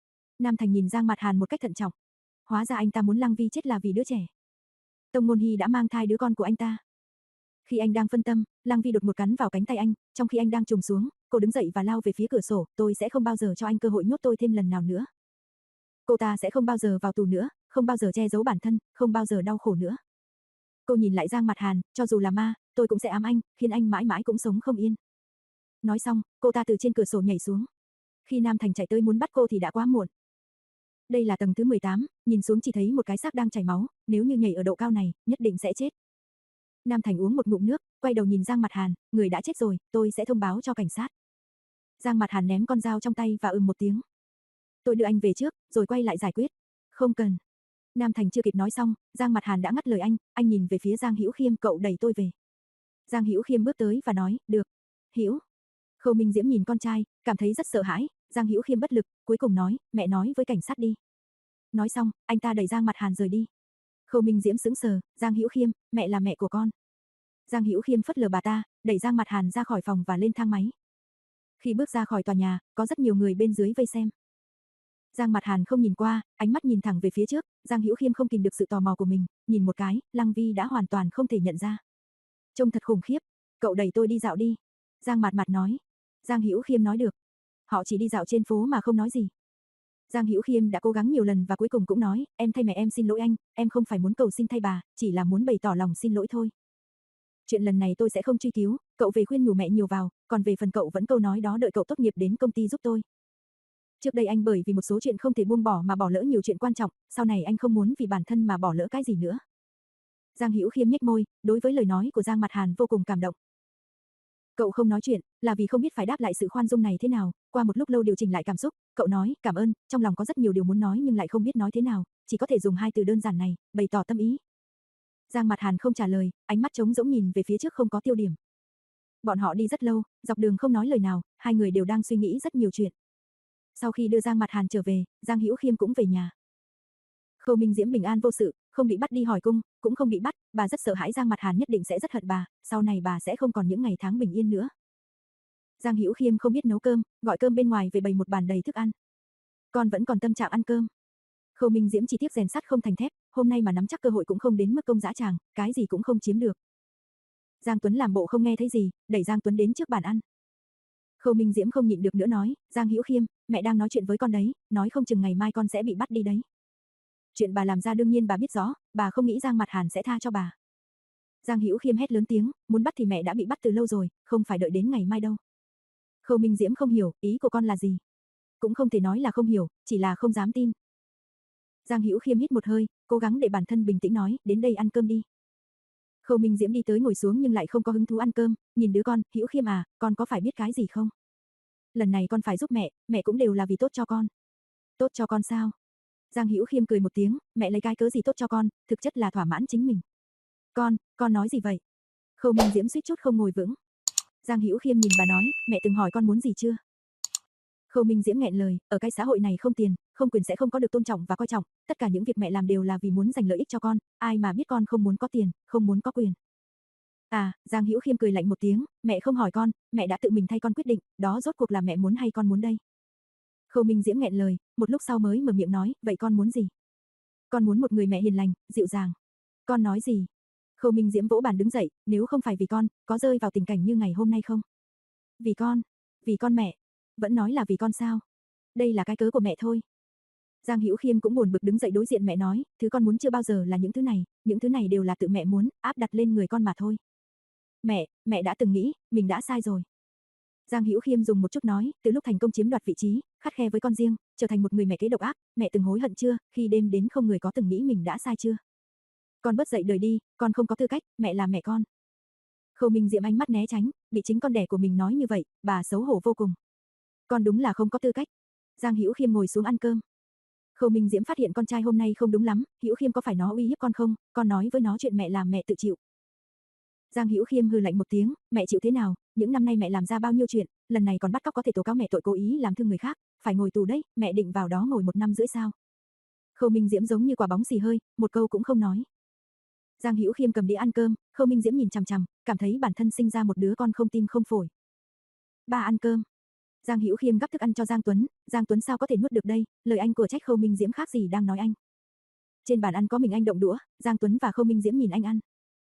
Nam Thành nhìn Giang Mặt Hàn một cách thận trọng. Hóa ra anh ta muốn Lăng Vi chết là vì đứa trẻ. Tông Ngôn Hy đã mang thai đứa con của anh ta. Khi anh đang phân tâm, Lăng Vi đột một cắn vào cánh tay anh, trong khi anh đang trùng xuống, cô đứng dậy và lao về phía cửa sổ, tôi sẽ không bao giờ cho anh cơ hội nhốt tôi thêm lần nào nữa. Cô ta sẽ không bao giờ vào tù nữa, không bao giờ che giấu bản thân, không bao giờ đau khổ nữa. Cô nhìn lại Giang Mặt Hàn, cho dù là ma, tôi cũng sẽ ám anh, khiến anh mãi mãi cũng sống không yên. Nói xong, cô ta từ trên cửa sổ nhảy xuống. Khi Nam Thành chạy tới muốn bắt cô thì đã quá muộn. Đây là tầng thứ mười tám, nhìn xuống chỉ thấy một cái xác đang chảy máu, nếu như nhảy ở độ cao này, nhất định sẽ chết. Nam Thành uống một ngụm nước, quay đầu nhìn Giang Mặt Hàn, người đã chết rồi, tôi sẽ thông báo cho cảnh sát. Giang Mặt Hàn ném con dao trong tay và ừm một tiếng. Tôi đưa anh về trước, rồi quay lại giải quyết. Không cần. Nam Thành chưa kịp nói xong, Giang Mặt Hàn đã ngắt lời anh, anh nhìn về phía Giang Hữu Khiêm, cậu đẩy tôi về. Giang Hữu Khiêm bước tới và nói, được. Hữu. Khâu Minh Diễm nhìn con trai, cảm thấy rất sợ hãi, Giang Hữu Khiêm bất lực, cuối cùng nói, mẹ nói với cảnh sát đi. Nói xong, anh ta đẩy Giang Mặt Hàn rời đi. Khâu Minh Diễm sững sờ, Giang Hữu Khiêm, mẹ là mẹ của con. Giang Hữu Khiêm phớt lờ bà ta, đẩy Giang Mặt Hàn ra khỏi phòng và lên thang máy. Khi bước ra khỏi tòa nhà, có rất nhiều người bên dưới vây xem. Giang Mặt Hàn không nhìn qua, ánh mắt nhìn thẳng về phía trước, Giang Hữu Khiêm không kìm được sự tò mò của mình, nhìn một cái, Lăng Vi đã hoàn toàn không thể nhận ra. Trông thật khủng khiếp, cậu đẩy tôi đi dạo đi. Giang Mạt Mạt nói. Giang Hữu Khiêm nói được. Họ chỉ đi dạo trên phố mà không nói gì. Giang Hữu Khiêm đã cố gắng nhiều lần và cuối cùng cũng nói, em thay mẹ em xin lỗi anh, em không phải muốn cầu xin thay bà, chỉ là muốn bày tỏ lòng xin lỗi thôi. Chuyện lần này tôi sẽ không truy cứu, cậu về khuyên nhủ mẹ nhiều vào, còn về phần cậu vẫn câu nói đó đợi cậu tốt nghiệp đến công ty giúp tôi. Trước đây anh bởi vì một số chuyện không thể buông bỏ mà bỏ lỡ nhiều chuyện quan trọng, sau này anh không muốn vì bản thân mà bỏ lỡ cái gì nữa. Giang Hữu Khiêm nhếch môi, đối với lời nói của Giang Mạt Hàn vô cùng cảm động. Cậu không nói chuyện, là vì không biết phải đáp lại sự khoan dung này thế nào, qua một lúc lâu điều chỉnh lại cảm xúc, cậu nói, cảm ơn, trong lòng có rất nhiều điều muốn nói nhưng lại không biết nói thế nào, chỉ có thể dùng hai từ đơn giản này, bày tỏ tâm ý. Giang Mạt Hàn không trả lời, ánh mắt trống rỗng nhìn về phía trước không có tiêu điểm. Bọn họ đi rất lâu, dọc đường không nói lời nào, hai người đều đang suy nghĩ rất nhiều chuyện. Sau khi đưa Giang Mạt Hàn trở về, Giang Hữu Khiêm cũng về nhà. Khâu Minh Diễm bình an vô sự, không bị bắt đi hỏi cung, cũng không bị bắt, bà rất sợ hãi Giang Mạt Hàn nhất định sẽ rất hận bà, sau này bà sẽ không còn những ngày tháng bình yên nữa. Giang Hữu Khiêm không biết nấu cơm, gọi cơm bên ngoài về bày một bàn đầy thức ăn. Con vẫn còn tâm trạng ăn cơm. Khâu Minh Diễm chỉ tiếc rèn sắt không thành thép, hôm nay mà nắm chắc cơ hội cũng không đến mức công dã tràng, cái gì cũng không chiếm được. Giang Tuấn làm bộ không nghe thấy gì, đẩy Giang Tuấn đến trước bàn ăn. Khâu Minh Diễm không nhịn được nữa nói, Giang Hữu Khiêm, mẹ đang nói chuyện với con đấy, nói không chừng ngày mai con sẽ bị bắt đi đấy. Chuyện bà làm ra đương nhiên bà biết rõ, bà không nghĩ Giang Mạt Hàn sẽ tha cho bà. Giang Hữu Khiêm hét lớn tiếng, muốn bắt thì mẹ đã bị bắt từ lâu rồi, không phải đợi đến ngày mai đâu. Khâu Minh Diễm không hiểu, ý của con là gì? Cũng không thể nói là không hiểu, chỉ là không dám tin. Giang Hữu Khiêm hít một hơi, cố gắng để bản thân bình tĩnh nói, đến đây ăn cơm đi. Khâu Minh Diễm đi tới ngồi xuống nhưng lại không có hứng thú ăn cơm, nhìn đứa con, Hữu Khiêm à, con có phải biết cái gì không? Lần này con phải giúp mẹ, mẹ cũng đều là vì tốt cho con. Tốt cho con sao? Giang Hữu Khiêm cười một tiếng, mẹ lấy cái cớ gì tốt cho con, thực chất là thỏa mãn chính mình. Con, con nói gì vậy? Khâu Minh Diễm suýt chút không ngồi vững. Giang Hữu Khiêm nhìn bà nói, mẹ từng hỏi con muốn gì chưa? Khâu Minh Diễm nghẹn lời, ở cái xã hội này không tiền, không quyền sẽ không có được tôn trọng và coi trọng, tất cả những việc mẹ làm đều là vì muốn giành lợi ích cho con, ai mà biết con không muốn có tiền, không muốn có quyền. À, Giang Hữu Khiêm cười lạnh một tiếng, mẹ không hỏi con, mẹ đã tự mình thay con quyết định, đó rốt cuộc là mẹ muốn hay con muốn đây? Khâu Minh Diễm nghẹn lời, một lúc sau mới mở miệng nói, vậy con muốn gì? Con muốn một người mẹ hiền lành, dịu dàng. Con nói gì? Khâu Minh Diễm vỗ bàn đứng dậy, nếu không phải vì con, có rơi vào tình cảnh như ngày hôm nay không? Vì con, vì con mẹ, vẫn nói là vì con sao? Đây là cái cớ của mẹ thôi. Giang Hữu Khiêm cũng buồn bực đứng dậy đối diện mẹ nói, thứ con muốn chưa bao giờ là những thứ này, những thứ này đều là tự mẹ muốn, áp đặt lên người con mà thôi. Mẹ, mẹ đã từng nghĩ, mình đã sai rồi. Giang Hữu Khiêm dùng một chút nói, từ lúc thành công chiếm đoạt vị trí, khắt khe với con riêng, trở thành một người mẹ kế độc ác, mẹ từng hối hận chưa, khi đêm đến không người có từng nghĩ mình đã sai chưa? Con bớt dậy đời đi, con không có tư cách, mẹ là mẹ con. Khâu Minh Diễm ánh mắt né tránh, bị chính con đẻ của mình nói như vậy, bà xấu hổ vô cùng. Con đúng là không có tư cách. Giang Hữu Khiêm ngồi xuống ăn cơm. Khâu Minh Diễm phát hiện con trai hôm nay không đúng lắm, Hữu Khiêm có phải nó uy hiếp con không, con nói với nó chuyện mẹ làm mẹ tự chịu. Giang Hữu Khiêm hừ lạnh một tiếng, mẹ chịu thế nào, những năm nay mẹ làm ra bao nhiêu chuyện, lần này còn bắt cóc có thể tố cáo mẹ tội cố ý làm thương người khác, phải ngồi tù đấy, mẹ định vào đó ngồi một năm rưỡi sao? Khâu Minh Diễm giống như quả bóng xì hơi, một câu cũng không nói. Giang Hữu Khiêm cầm đĩa ăn cơm, Khâu Minh Diễm nhìn chằm chằm, cảm thấy bản thân sinh ra một đứa con không tim không phổi. Ba ăn cơm. Giang Hữu Khiêm gắp thức ăn cho Giang Tuấn, Giang Tuấn sao có thể nuốt được đây, lời anh của trách Khâu Minh Diễm khác gì đang nói anh. Trên bàn ăn có mình anh động đũa, Giang Tuấn và Khâu Minh Diễm nhìn anh ăn.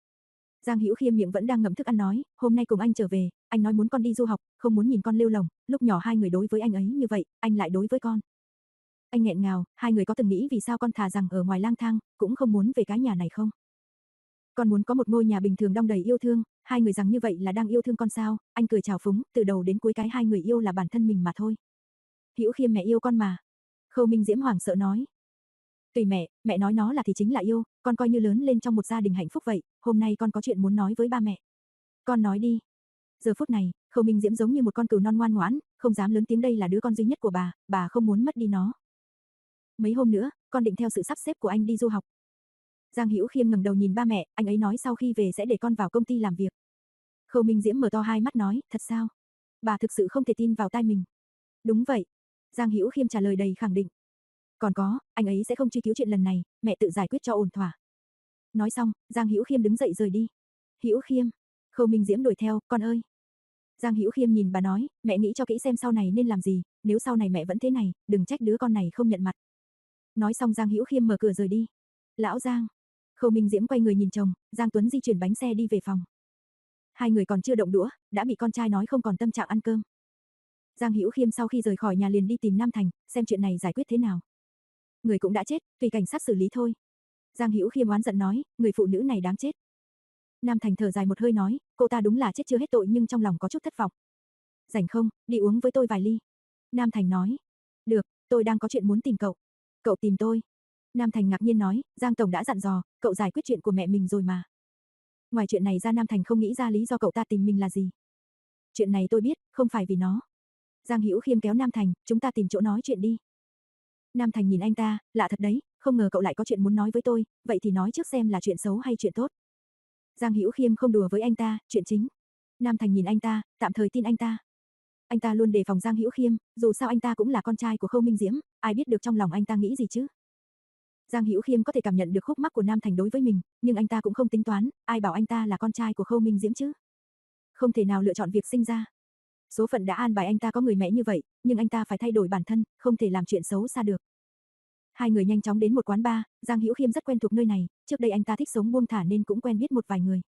Giang Hữu Khiêm miệng vẫn đang ngậm thức ăn nói, hôm nay cùng anh trở về, anh nói muốn con đi du học, không muốn nhìn con lêu lồng, lúc nhỏ hai người đối với anh ấy như vậy, anh lại đối với con. Anh nghẹn ngào, hai người có từng nghĩ vì sao con thà rằng ở ngoài lang thang, cũng không muốn về cái nhà này không? Con muốn có một ngôi nhà bình thường đong đầy yêu thương, hai người rằng như vậy là đang yêu thương con sao? Anh cười chào phúng, từ đầu đến cuối cái hai người yêu là bản thân mình mà thôi. Hữu Khiêm mẹ yêu con mà. Khâu Minh Diễm hoảng sợ nói. Tùy mẹ, mẹ nói nó là thì chính là yêu, con coi như lớn lên trong một gia đình hạnh phúc vậy, hôm nay con có chuyện muốn nói với ba mẹ. Con nói đi. Giờ phút này, Khâu Minh Diễm giống như một con cừu non ngoan ngoãn, không dám lớn tiếng đây là đứa con duy nhất của bà, bà không muốn mất đi nó. Mấy hôm nữa, con định theo sự sắp xếp của anh đi du học. Giang Hữu Khiêm ngẩng đầu nhìn ba mẹ, anh ấy nói sau khi về sẽ để con vào công ty làm việc. Khâu Minh Diễm mở to hai mắt nói, thật sao? Bà thực sự không thể tin vào tai mình. Đúng vậy. Giang Hữu Khiêm trả lời đầy khẳng định. Còn có, anh ấy sẽ không truy cứu chuyện lần này, mẹ tự giải quyết cho ổn thỏa. Nói xong, Giang Hữu Khiêm đứng dậy rời đi. Hữu Khiêm. Khâu Minh Diễm đuổi theo, con ơi. Giang Hữu Khiêm nhìn bà nói, mẹ nghĩ cho kỹ xem sau này nên làm gì, nếu sau này mẹ vẫn thế này, đừng trách đứa con này không nhận mặt. Nói xong Giang Hữu Khiêm mở cửa rời đi. Lão Giang. Khâu Minh Diễm quay người nhìn chồng, Giang Tuấn di chuyển bánh xe đi về phòng. Hai người còn chưa động đũa, đã bị con trai nói không còn tâm trạng ăn cơm. Giang Hữu Khiêm sau khi rời khỏi nhà liền đi tìm Nam Thành, xem chuyện này giải quyết thế nào. Người cũng đã chết, tùy cảnh sát xử lý thôi. Giang Hữu Khiêm oán giận nói, người phụ nữ này đáng chết. Nam Thành thở dài một hơi nói, cô ta đúng là chết chưa hết tội nhưng trong lòng có chút thất vọng. Rảnh không, đi uống với tôi vài ly. Nam Thành nói, được, tôi đang có chuyện muốn tìm cậu. Cậu tìm tôi. Nam Thành ngạc nhiên nói, Giang Tổng đã dặn dò, cậu giải quyết chuyện của mẹ mình rồi mà. Ngoài chuyện này ra Nam Thành không nghĩ ra lý do cậu ta tìm mình là gì. Chuyện này tôi biết, không phải vì nó. Giang Hữu Khiêm kéo Nam Thành, chúng ta tìm chỗ nói chuyện đi. Nam Thành nhìn anh ta, lạ thật đấy, không ngờ cậu lại có chuyện muốn nói với tôi, vậy thì nói trước xem là chuyện xấu hay chuyện tốt. Giang Hữu Khiêm không đùa với anh ta, chuyện chính. Nam Thành nhìn anh ta, tạm thời tin anh ta. Anh ta luôn đề phòng Giang Hữu Khiêm, dù sao anh ta cũng là con trai của Khâu Minh Diễm, ai biết được trong lòng anh ta nghĩ gì chứ. Giang Hữu Khiêm có thể cảm nhận được khúc mắc của Nam Thành đối với mình, nhưng anh ta cũng không tính toán, ai bảo anh ta là con trai của Khâu Minh Diễm chứ. Không thể nào lựa chọn việc sinh ra. Số phận đã an bài anh ta có người mẹ như vậy, nhưng anh ta phải thay đổi bản thân, không thể làm chuyện xấu xa được. Hai người nhanh chóng đến một quán bar, Giang Hữu Khiêm rất quen thuộc nơi này, trước đây anh ta thích sống buông thả nên cũng quen biết một vài người.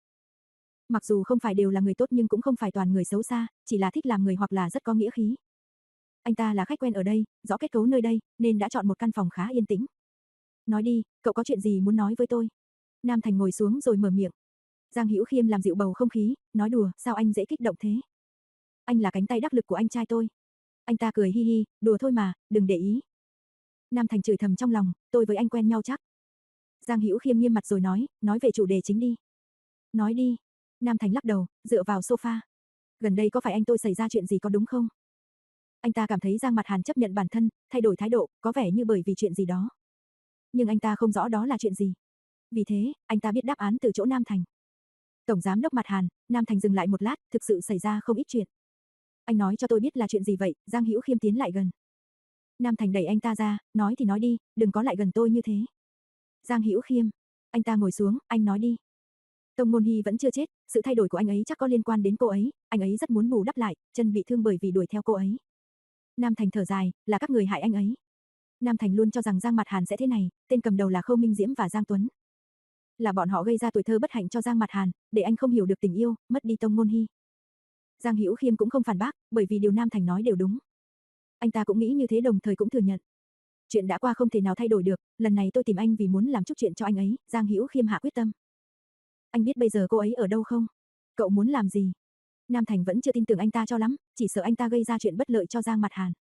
Mặc dù không phải đều là người tốt nhưng cũng không phải toàn người xấu xa, chỉ là thích làm người hoặc là rất có nghĩa khí. Anh ta là khách quen ở đây, rõ kết cấu nơi đây, nên đã chọn một căn phòng khá yên tĩnh. Nói đi, cậu có chuyện gì muốn nói với tôi? Nam Thành ngồi xuống rồi mở miệng. Giang Hữu Khiêm làm dịu bầu không khí, nói đùa, sao anh dễ kích động thế? Anh là cánh tay đắc lực của anh trai tôi. Anh ta cười hi hi, đùa thôi mà, đừng để ý. Nam Thành chửi thầm trong lòng, tôi với anh quen nhau chắc. Giang Hữu Khiêm nghiêm mặt rồi nói, nói về chủ đề chính đi. Nói đi. Nam Thành lắc đầu, dựa vào sofa. Gần đây có phải anh tôi xảy ra chuyện gì có đúng không? Anh ta cảm thấy Giang Mặt Hàn chấp nhận bản thân, thay đổi thái độ, có vẻ như bởi vì chuyện gì đó. Nhưng anh ta không rõ đó là chuyện gì. Vì thế, anh ta biết đáp án từ chỗ Nam Thành. Tổng giám đốc mặt Hàn, Nam Thành dừng lại một lát, thực sự xảy ra không ít chuyện. Anh nói cho tôi biết là chuyện gì vậy? Giang Hữu Khiêm tiến lại gần. Nam Thành đẩy anh ta ra, nói thì nói đi, đừng có lại gần tôi như thế. Giang Hữu Khiêm, anh ta ngồi xuống, anh nói đi. Tông Ngôn Hy vẫn chưa chết, sự thay đổi của anh ấy chắc có liên quan đến cô ấy, anh ấy rất muốn bù đắp lại, chân bị thương bởi vì đuổi theo cô ấy. Nam Thành thở dài, là các người hại anh ấy. Nam Thành luôn cho rằng Giang Mạt Hàn sẽ thế này, tên cầm đầu là Khâu Minh Diễm và Giang Tuấn. Là bọn họ gây ra tuổi thơ bất hạnh cho Giang Mạt Hàn, để anh không hiểu được tình yêu, mất đi Tông Ngôn Hy. Giang Hữu Khiêm cũng không phản bác, bởi vì điều Nam Thành nói đều đúng. Anh ta cũng nghĩ như thế đồng thời cũng thừa nhận. Chuyện đã qua không thể nào thay đổi được, lần này tôi tìm anh vì muốn làm chút chuyện cho anh ấy, Giang Hữu Khiêm hạ quyết tâm. Anh biết bây giờ cô ấy ở đâu không? Cậu muốn làm gì? Nam Thành vẫn chưa tin tưởng anh ta cho lắm, chỉ sợ anh ta gây ra chuyện bất lợi cho Giang Mạt Hàn.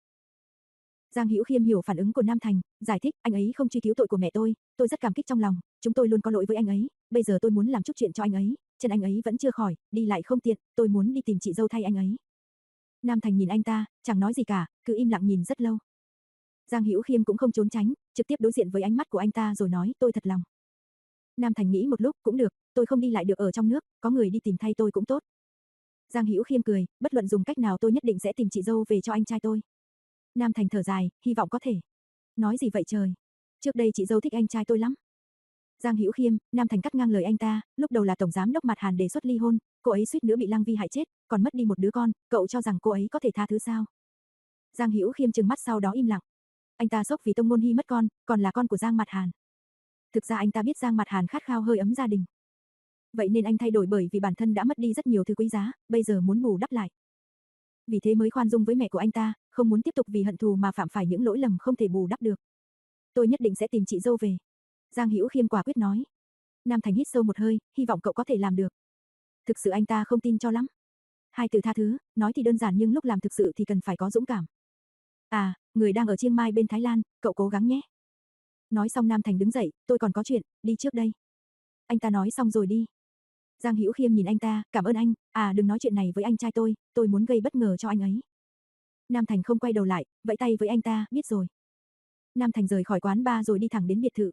Giang Hữu Khiêm hiểu phản ứng của Nam Thành, giải thích, anh ấy không truy cứu tội của mẹ tôi, tôi rất cảm kích trong lòng, chúng tôi luôn có lỗi với anh ấy, bây giờ tôi muốn làm chút chuyện cho anh ấy, chân anh ấy vẫn chưa khỏi, đi lại không tiện, tôi muốn đi tìm chị dâu thay anh ấy. Nam Thành nhìn anh ta, chẳng nói gì cả, cứ im lặng nhìn rất lâu. Giang Hữu Khiêm cũng không trốn tránh, trực tiếp đối diện với ánh mắt của anh ta rồi nói, tôi thật lòng. Nam Thành nghĩ một lúc, cũng được, tôi không đi lại được ở trong nước, có người đi tìm thay tôi cũng tốt. Giang Hữu Khiêm cười, bất luận dùng cách nào tôi nhất định sẽ tìm chị dâu về cho anh trai tôi. Nam Thành thở dài, hy vọng có thể. Nói gì vậy trời? Trước đây chị dâu thích anh trai tôi lắm. Giang Hữu Khiêm, Nam Thành cắt ngang lời anh ta, lúc đầu là tổng giám đốc Mạt Hàn đề xuất ly hôn, cô ấy suýt nữa bị Lăng Vi hại chết, còn mất đi một đứa con, cậu cho rằng cô ấy có thể tha thứ sao? Giang Hữu Khiêm trừng mắt sau đó im lặng. Anh ta sốc vì Tông Ngôn Hy mất con, còn là con của Giang Mạt Hàn. Thực ra anh ta biết Giang Mạt Hàn khát khao hơi ấm gia đình. Vậy nên anh thay đổi bởi vì bản thân đã mất đi rất nhiều thứ quý giá, bây giờ muốn bù đắp lại. Vì thế mới khoan dung với mẹ của anh ta, không muốn tiếp tục vì hận thù mà phạm phải những lỗi lầm không thể bù đắp được. Tôi nhất định sẽ tìm chị dâu về. Giang Hữu Khiêm quả quyết nói. Nam Thành hít sâu một hơi, hy vọng cậu có thể làm được. Thực sự anh ta không tin cho lắm. Hai từ tha thứ, nói thì đơn giản nhưng lúc làm thực sự thì cần phải có dũng cảm. À, người đang ở Chiang Mai bên Thái Lan, cậu cố gắng nhé. Nói xong Nam Thành đứng dậy, tôi còn có chuyện, đi trước đây. Anh ta nói xong rồi đi. Giang Hữu Khiêm nhìn anh ta, cảm ơn anh, à đừng nói chuyện này với anh trai tôi, tôi muốn gây bất ngờ cho anh ấy. Nam Thành không quay đầu lại, vẫy tay với anh ta, biết rồi. Nam Thành rời khỏi quán bar rồi đi thẳng đến biệt thự.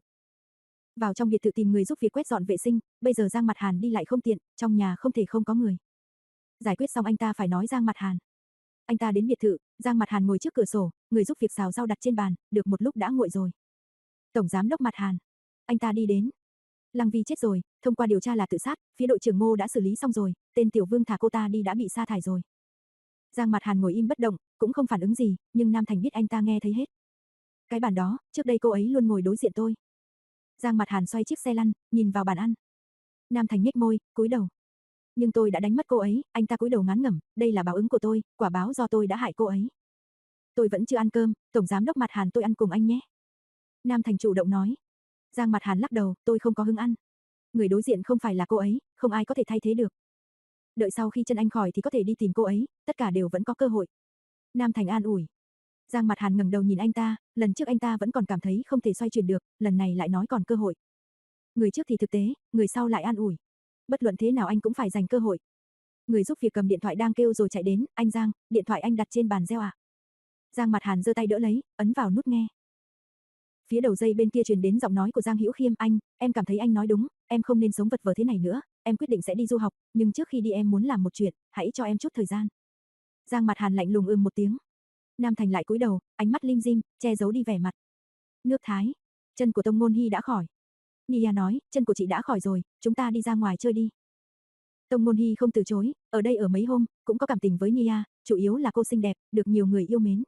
Vào trong biệt thự tìm người giúp việc quét dọn vệ sinh, bây giờ Giang Mạt Hàn đi lại không tiện, trong nhà không thể không có người. Giải quyết xong anh ta phải nói Giang Mạt Hàn. Anh ta đến biệt thự, Giang Mạt Hàn ngồi trước cửa sổ, người giúp việc xào rau đặt trên bàn, được một lúc đã nguội rồi. Tổng giám đốc Mạt Hàn. Anh ta đi đến. Lăng Vi chết rồi, thông qua điều tra là tự sát, phía đội trưởng Ngô đã xử lý xong rồi, tên Tiểu Vương thả cô ta đi đã bị sa thải rồi. Giang Mạt Hàn ngồi im bất động, cũng không phản ứng gì, nhưng Nam Thành biết anh ta nghe thấy hết. Cái bàn đó, trước đây cô ấy luôn ngồi đối diện tôi. Giang Mạt Hàn xoay chiếc xe lăn, nhìn vào bàn ăn. Nam Thành nhếch môi, cúi đầu. Nhưng tôi đã đánh mất cô ấy, anh ta cúi đầu ngán ngẩm, đây là báo ứng của tôi, quả báo do tôi đã hại cô ấy. Tôi vẫn chưa ăn cơm, tổng giám đốc Mạt Hàn tôi ăn cùng anh nhé. Nam Thành chủ động nói. Giang Mạt Hàn lắc đầu, tôi không có hứng ăn. Người đối diện không phải là cô ấy, không ai có thể thay thế được. Đợi sau khi chân anh khỏi thì có thể đi tìm cô ấy, tất cả đều vẫn có cơ hội. Nam Thành an ủi. Giang Mạt Hàn ngẩng đầu nhìn anh ta, lần trước anh ta vẫn còn cảm thấy không thể xoay chuyển được, lần này lại nói còn cơ hội. Người trước thì thực tế, người sau lại an ủi. Bất luận thế nào anh cũng phải giành cơ hội. Người giúp việc cầm điện thoại đang kêu rồi chạy đến, anh Giang, điện thoại anh đặt trên bàn reo ạ. À? Giang Mạt Hàn giơ tay đỡ lấy, ấn vào nút nghe. Phía đầu dây bên kia truyền đến giọng nói của Giang Hữu Khiêm, anh, em cảm thấy anh nói đúng, em không nên sống vật vờ thế này nữa, em quyết định sẽ đi du học, nhưng trước khi đi em muốn làm một chuyện, hãy cho em chút thời gian. Giang Mạt Hàn lạnh lùng ừm một tiếng. Nam Thành lại cúi đầu, ánh mắt lim dim, che giấu đi vẻ mặt. Nước Thái, chân của Tông Ngôn Hy đã khỏi. Nia nói, chân của chị đã khỏi rồi, chúng ta đi ra ngoài chơi đi. Tông Ngôn Hy không từ chối, ở đây ở mấy hôm, cũng có cảm tình với Nia, chủ yếu là cô xinh đẹp, được nhiều người yêu mến.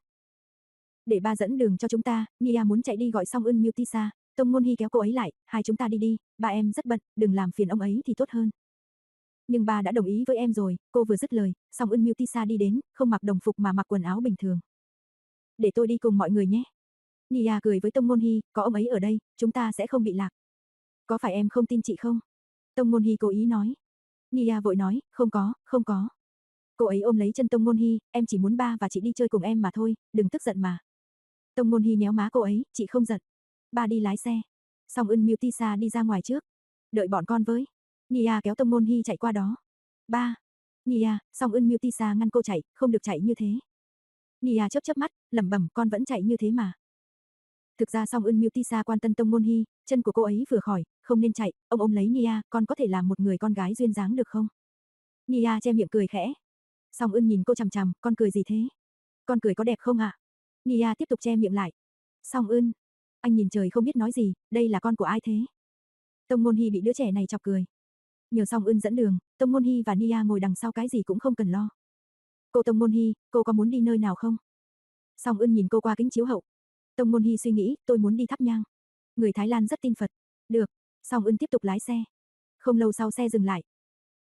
Để ba dẫn đường cho chúng ta, Nia muốn chạy đi gọi Song Eun Mutisa, Tông Ngôn Hy kéo cô ấy lại, hai chúng ta đi đi, ba em rất bận, đừng làm phiền ông ấy thì tốt hơn. Nhưng ba đã đồng ý với em rồi, cô vừa dứt lời, Song Eun Mutisa đi đến, không mặc đồng phục mà mặc quần áo bình thường. Để tôi đi cùng mọi người nhé. Nia cười với Tông Ngôn Hy, có ông ấy ở đây, chúng ta sẽ không bị lạc. Có phải em không tin chị không? Tông Ngôn Hy cố ý nói. Nia vội nói, không có, không có. Cô ấy ôm lấy chân Tông Ngôn Hy, em chỉ muốn ba và chị đi chơi cùng em mà thôi, đừng tức giận mà. Tông Ngôn Hy nhéo má cô ấy, chị không giận. Ba đi lái xe. Song Eun Mutisa đi ra ngoài trước. Đợi bọn con với. Nia kéo Tông Ngôn Hy chạy qua đó. Ba. Nia, Song Eun Mutisa ngăn cô chạy, không được chạy như thế. Nia chớp chớp mắt, lẩm bẩm, con vẫn chạy như thế mà. Thực ra Song Eun Mutisa quan tâm Tông Môn Hy, chân của cô ấy vừa khỏi, không nên chạy, ông ôm lấy Nia, con có thể làm một người con gái duyên dáng được không? Nia che miệng cười khẽ. Song Eun nhìn cô chằm chằm, con cười gì thế? Con cười có đẹp không ạ? À? Nia tiếp tục che miệng lại. Song Eun, anh nhìn trời không biết nói gì, đây là con của ai thế? Tông Môn Hy bị đứa trẻ này chọc cười. Nhờ Song Eun dẫn đường, Tông Môn Hy và Nia ngồi đằng sau cái gì cũng không cần lo. Cô Tông Môn Hy, cô có muốn đi nơi nào không? Song Eun nhìn cô qua kính chiếu hậu. Tông Môn Hy suy nghĩ, tôi muốn đi thắp nhang. Người Thái Lan rất tin Phật. Được. Song Eun tiếp tục lái xe. Không lâu sau xe dừng lại.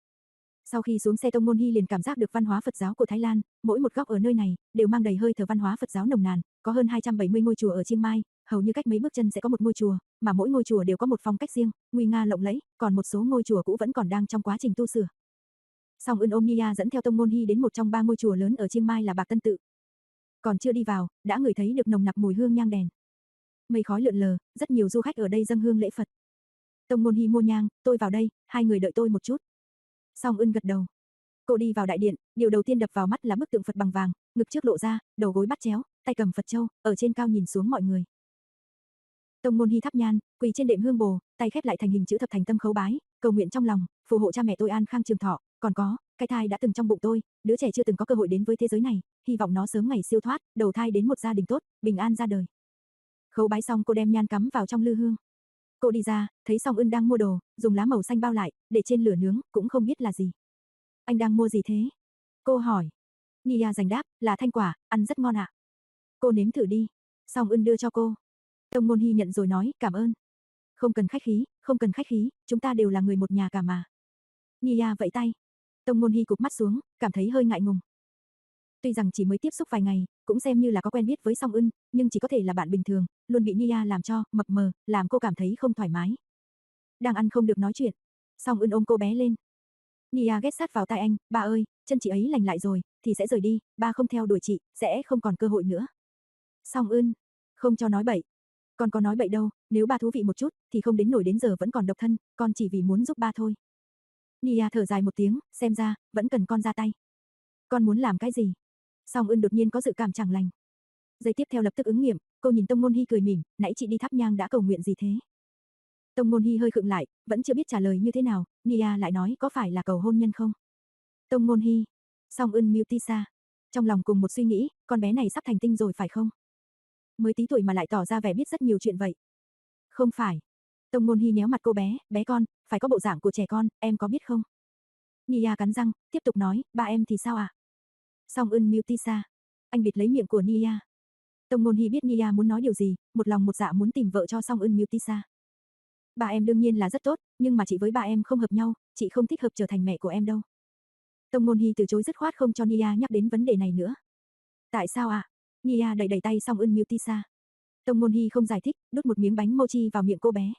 Sau khi xuống xe Tông Môn Hy liền cảm giác được văn hóa Phật giáo của Thái Lan, mỗi một góc ở nơi này đều mang đầy hơi thở văn hóa Phật giáo nồng nàn, có hơn hai trăm bảy mươi ngôi chùa ở Chiang Mai, hầu như cách mấy bước chân sẽ có một ngôi chùa, mà mỗi ngôi chùa đều có một phong cách riêng, nguy nga lộng lẫy, còn một số ngôi chùa cũ vẫn còn đang trong quá trình tu sửa. Song Eun ôm Nia dẫn theo Tông Môn Hy đến một trong ba ngôi chùa lớn ở Chiang Mai là Bạc Tân Tự. Còn chưa đi vào, đã ngửi thấy được nồng nặc mùi hương nhang đèn. Mây khói lượn lờ, rất nhiều du khách ở đây dâng hương lễ Phật. Tông Môn Hy mua nhang, tôi vào đây, hai người đợi tôi một chút. Song Eun gật đầu. Cô đi vào đại điện, điều đầu tiên đập vào mắt là bức tượng Phật bằng vàng, ngực trước lộ ra, đầu gối bắt chéo, tay cầm Phật châu, ở trên cao nhìn xuống mọi người. Tông Môn Hy thắp nhang, quỳ trên đệm hương bồ, tay khép lại thành hình chữ thập thành tâm khấu bái, cầu nguyện trong lòng, phù hộ cha mẹ tôi an khang trường thọ, còn có, cái thai đã từng trong bụng tôi, đứa trẻ chưa từng có cơ hội đến với thế giới này, hy vọng nó sớm ngày siêu thoát, đầu thai đến một gia đình tốt, bình an ra đời. Khấu bái xong cô đem nhang cắm vào trong lư hương. Cô đi ra, thấy Song Eun đang mua đồ, dùng lá màu xanh bao lại, để trên lửa nướng, cũng không biết là gì. Anh đang mua gì thế? Cô hỏi. Nia giành đáp, là thanh quả, ăn rất ngon ạ. À. Cô nếm thử đi. Song Eun đưa cho cô. Tông Môn Hy nhận rồi nói, cảm ơn. Không cần khách khí, không cần khách khí, chúng ta đều là người một nhà cả mà. Nia vẫy tay. Tông Môn Hy cụp mắt xuống, cảm thấy hơi ngại ngùng. Tuy rằng chỉ mới tiếp xúc vài ngày, cũng xem như là có quen biết với Song Eun, nhưng chỉ có thể là bạn bình thường, luôn bị Nia làm cho mập mờ, làm cô cảm thấy không thoải mái. Đang ăn không được nói chuyện. Song Eun ôm cô bé lên. Nia ghét sát vào tai anh, ba ơi, chân chị ấy lành lại rồi, thì sẽ rời đi, ba không theo đuổi chị, sẽ không còn cơ hội nữa. Song Eun, không cho nói bậy. Con có nói bậy đâu, nếu ba thú vị một chút, thì không đến nổi đến giờ vẫn còn độc thân, con chỉ vì muốn giúp ba thôi. Nia thở dài một tiếng, xem ra, vẫn cần con ra tay. Con muốn làm cái gì? Song Eun đột nhiên có dự cảm chẳng lành. Giây tiếp theo lập tức ứng nghiệm, cô nhìn Tông Môn Hy cười mỉm, nãy chị đi thắp nhang đã cầu nguyện gì thế? Tông Môn Hy hơi khựng lại, vẫn chưa biết trả lời như thế nào, Nia lại nói có phải là cầu hôn nhân không? Tông Môn Hy, Song Eun Mutisa, trong lòng cùng một suy nghĩ, con bé này sắp thành tinh rồi phải không? Mới tí tuổi mà lại tỏ ra vẻ biết rất nhiều chuyện vậy. Không phải. Tông Môn Hy nhéo mặt cô bé, bé con, phải có bộ dạng của trẻ con, em có biết không? Nia cắn răng, tiếp tục nói, ba em thì sao ạ? À? Song Eun Mutisa, anh bịt lấy miệng của Nia. Tông Môn Hy biết Nia muốn nói điều gì, một lòng một dạ muốn tìm vợ cho Song Eun Mutisa. Ba em đương nhiên là rất tốt, nhưng mà chị với ba em không hợp nhau, chị không thích hợp trở thành mẹ của em đâu. Tông Môn Hy từ chối dứt khoát không cho Nia nhắc đến vấn đề này nữa. Tại sao ạ? À? Nia đẩy đẩy tay Song Eun Mutisa. Tông Môn Hy không giải thích, đút một miếng bánh mochi vào miệng cô bé.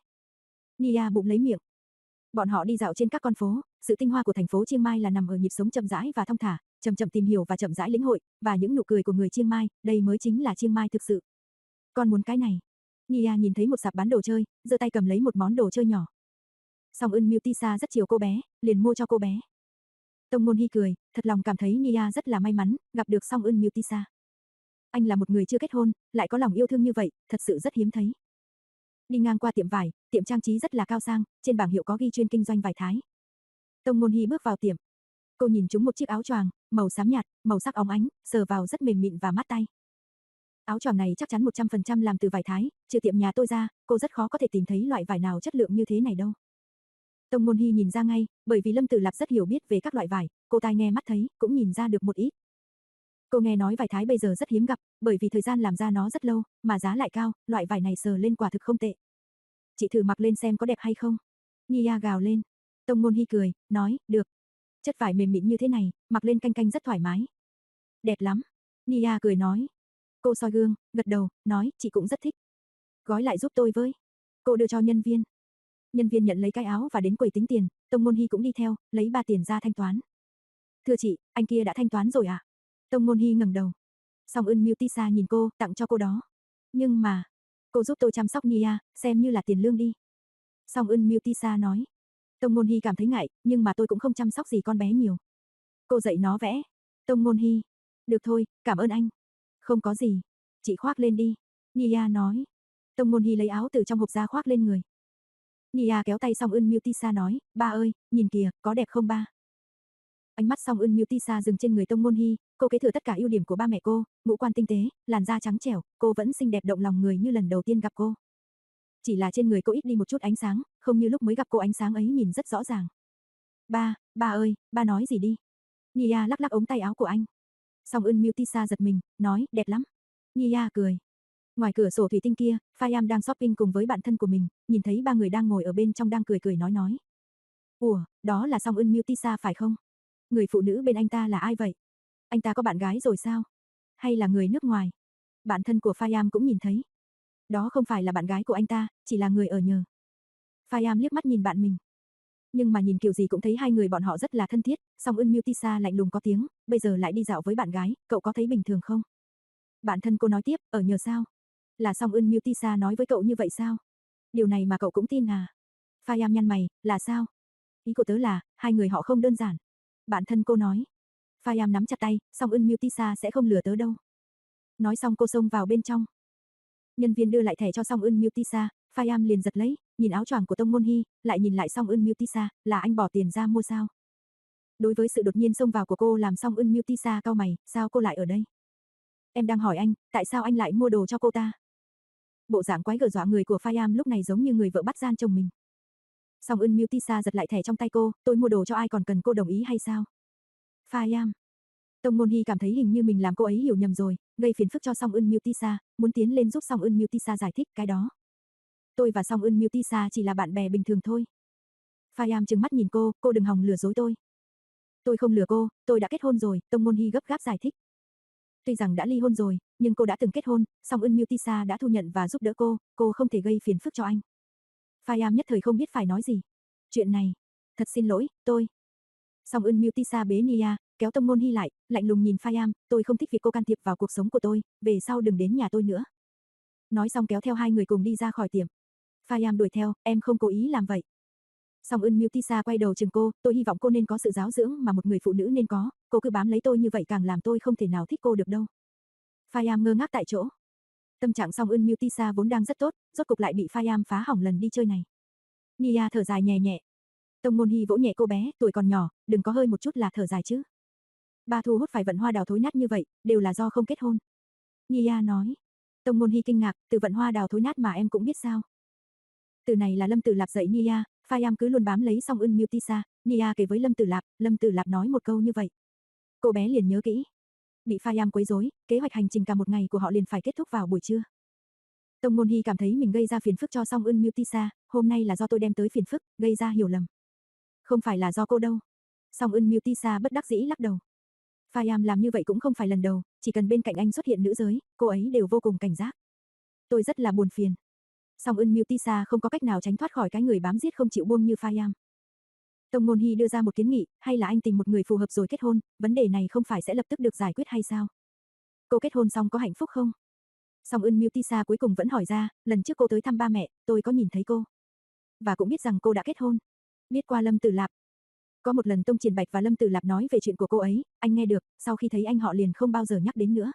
Nia bụng lấy miệng. Bọn họ đi dạo trên các con phố, sự tinh hoa của thành phố Chiang Mai là nằm ở nhịp sống chậm rãi và thong thả, chậm chậm tìm hiểu và chậm rãi lĩnh hội, và những nụ cười của người Chiang Mai, đây mới chính là Chiang Mai thực sự. Con muốn cái này. Nia nhìn thấy một sạp bán đồ chơi, giơ tay cầm lấy một món đồ chơi nhỏ. Song Eun Mutisa rất chiều cô bé, liền mua cho cô bé. Tông Môn Hy cười, thật lòng cảm thấy Nia rất là may mắn, gặp được Song Eun Mutisa. Anh là một người chưa kết hôn, lại có lòng yêu thương như vậy, thật sự rất hiếm thấy. Đi ngang qua tiệm vải, tiệm trang trí rất là cao sang, trên bảng hiệu có ghi chuyên kinh doanh vải Thái. Tông Môn Hy bước vào tiệm. Cô nhìn trúng một chiếc áo choàng, màu xám nhạt, màu sắc óng ánh, sờ vào rất mềm mịn và mát tay. Áo choàng này chắc chắn một trăm phần trăm làm từ vải Thái, trừ tiệm nhà tôi ra, cô rất khó có thể tìm thấy loại vải nào chất lượng như thế này đâu. Tông Môn Hy nhìn ra ngay, bởi vì Lâm Tử Lạp rất hiểu biết về các loại vải, cô tai nghe mắt thấy, cũng nhìn ra được một ít. Cô nghe nói vải Thái bây giờ rất hiếm gặp, bởi vì thời gian làm ra nó rất lâu, mà giá lại cao, loại vải này sờ lên quả thực không tệ. Chị thử mặc lên xem có đẹp hay không. Nia gào lên. Tông Môn Hy cười, nói, được. Chất vải mềm mịn như thế này, mặc lên canh canh rất thoải mái. Đẹp lắm. Nia cười nói. Cô soi gương, gật đầu, nói, chị cũng rất thích. Gói lại giúp tôi với. Cô đưa cho nhân viên. Nhân viên nhận lấy cái áo và đến quầy tính tiền, Tông Môn Hy cũng đi theo, lấy ba tiền ra thanh toán. Thưa chị, anh kia đã thanh toán rồi ạ. À? Tông Môn Hy ngẩng đầu. Song Eun Mutisa nhìn cô, tặng cho cô đó. Nhưng mà, cô giúp tôi chăm sóc Nia, xem như là tiền lương đi. Song Eun Mutisa nói. Tông Môn Hy cảm thấy ngại, nhưng mà tôi cũng không chăm sóc gì con bé nhiều. Cô dạy nó vẽ. Tông Môn Hy. Được thôi, cảm ơn anh. Không có gì. Chị khoác lên đi. Nia nói. Tông Môn Hy lấy áo từ trong hộp ra khoác lên người. Nia kéo tay Song Eun Mutisa nói, ba ơi, nhìn kìa, có đẹp không ba? Ánh mắt Song Eun Mutisa dừng trên người Tông Môn Hy, cô kế thừa tất cả ưu điểm của ba mẹ cô, ngũ quan tinh tế, làn da trắng trẻo, cô vẫn xinh đẹp động lòng người như lần đầu tiên gặp cô. Chỉ là trên người cô ít đi một chút ánh sáng, không như lúc mới gặp cô ánh sáng ấy nhìn rất rõ ràng. Ba, ba ơi, ba nói gì đi? Nia lắc lắc ống tay áo của anh. Song Eun Mutisa giật mình, nói, đẹp lắm. Nia cười. Ngoài cửa sổ thủy tinh kia, Fayam đang shopping cùng với bạn thân của mình, nhìn thấy ba người đang ngồi ở bên trong đang cười cười nói nói. Ủa, đó là Song Eun Mutisa phải không? Người phụ nữ bên anh ta là ai vậy? Anh ta có bạn gái rồi sao? Hay là người nước ngoài? Bạn thân của Fayam cũng nhìn thấy. Đó không phải là bạn gái của anh ta, chỉ là người ở nhờ. Fayam liếc mắt nhìn bạn mình. Nhưng mà nhìn kiểu gì cũng thấy hai người bọn họ rất là thân thiết, Song Eun Mutisa lạnh lùng có tiếng, bây giờ lại đi dạo với bạn gái, cậu có thấy bình thường không? Bạn thân cô nói tiếp, ở nhờ sao? Là Song Eun Mutisa nói với cậu như vậy sao? Điều này mà cậu cũng tin à? Fayam nhăn mày, là sao? Ý của tớ là, hai người họ không đơn giản. Bạn thân cô nói. Fayam nắm chặt tay, Song Eun Mutisa sẽ không lừa tớ đâu. Nói xong cô xông vào bên trong. Nhân viên đưa lại thẻ cho Song Eun Mutisa, Fayam liền giật lấy, nhìn áo choàng của Tông Môn Hy, lại nhìn lại Song Eun Mutisa, là anh bỏ tiền ra mua sao? Đối với sự đột nhiên xông vào của cô làm Song Eun Mutisa cau mày, sao cô lại ở đây? Em đang hỏi anh, tại sao anh lại mua đồ cho cô ta? Bộ dạng quái gở dọa người của Fayam lúc này giống như người vợ bắt gian chồng mình. Song Eun Mutisa giật lại thẻ trong tay cô, tôi mua đồ cho ai còn cần cô đồng ý hay sao? Fayam. Tông Môn Hy cảm thấy hình như mình làm cô ấy hiểu nhầm rồi, gây phiền phức cho Song Eun Mutisa, muốn tiến lên giúp Song Eun Mutisa giải thích cái đó. Tôi và Song Eun Mutisa chỉ là bạn bè bình thường thôi. Fayam trừng mắt nhìn cô, cô đừng hòng lừa dối tôi. Tôi không lừa cô, tôi đã kết hôn rồi, Tông Môn Hy gấp gáp giải thích. Tuy rằng đã ly hôn rồi, nhưng cô đã từng kết hôn, Song Eun Mutisa đã thu nhận và giúp đỡ cô, cô không thể gây phiền phức cho anh. Fayam nhất thời không biết phải nói gì. Chuyện này, thật xin lỗi, tôi. Song Eun Mutisa bế Nia, kéo Tông Môn Hy lại, lạnh lùng nhìn Fayam, tôi không thích việc cô can thiệp vào cuộc sống của tôi, về sau đừng đến nhà tôi nữa. Nói xong kéo theo hai người cùng đi ra khỏi tiệm. Fayam đuổi theo, em không cố ý làm vậy. Song Eun Mutisa quay đầu chừng cô, tôi hy vọng cô nên có sự giáo dưỡng mà một người phụ nữ nên có, cô cứ bám lấy tôi như vậy càng làm tôi không thể nào thích cô được đâu. Fayam ngơ ngác tại chỗ. Tâm trạng Song Eun Mutisa vốn đang rất tốt, rốt cục lại bị Fayam phá hỏng lần đi chơi này. Nia thở dài nhẹ nhẹ. Tông Môn Hy vỗ nhẹ cô bé, tuổi còn nhỏ, đừng có hơi một chút là thở dài chứ. Ba thu hút phải vận hoa đào thối nát như vậy, đều là do không kết hôn. Nia nói. Tông Môn Hy kinh ngạc, từ vận hoa đào thối nát mà em cũng biết sao? Từ này là Lâm Tử Lạp dạy Nia, Fayam cứ luôn bám lấy Song Eun Mutisa, Nia kể với Lâm Tử Lạp, Lâm Tử Lạp nói một câu như vậy. Cô bé liền nhớ kỹ. Bị Fayam quấy rối, kế hoạch hành trình cả một ngày của họ liền phải kết thúc vào buổi trưa. Tông Môn Hy cảm thấy mình gây ra phiền phức cho Song Eun Mutisa, hôm nay là do tôi đem tới phiền phức, gây ra hiểu lầm. Không phải là do cô đâu. Song Eun Mutisa bất đắc dĩ lắc đầu. Fayam làm như vậy cũng không phải lần đầu, chỉ cần bên cạnh anh xuất hiện nữ giới, cô ấy đều vô cùng cảnh giác. Tôi rất là buồn phiền. Song Eun Mutisa không có cách nào tránh thoát khỏi cái người bám giết không chịu buông như Fayam. Tông Môn Hy đưa ra một kiến nghị, hay là anh tìm một người phù hợp rồi kết hôn, vấn đề này không phải sẽ lập tức được giải quyết hay sao? Cô kết hôn xong có hạnh phúc không? Song Eun Mutisa cuối cùng vẫn hỏi ra, lần trước cô tới thăm ba mẹ, tôi có nhìn thấy cô. Và cũng biết rằng cô đã kết hôn. Biết qua Lâm Tử Lạp. Có một lần Tông Triển Bạch và Lâm Tử Lạp nói về chuyện của cô ấy, anh nghe được, sau khi thấy anh họ liền không bao giờ nhắc đến nữa.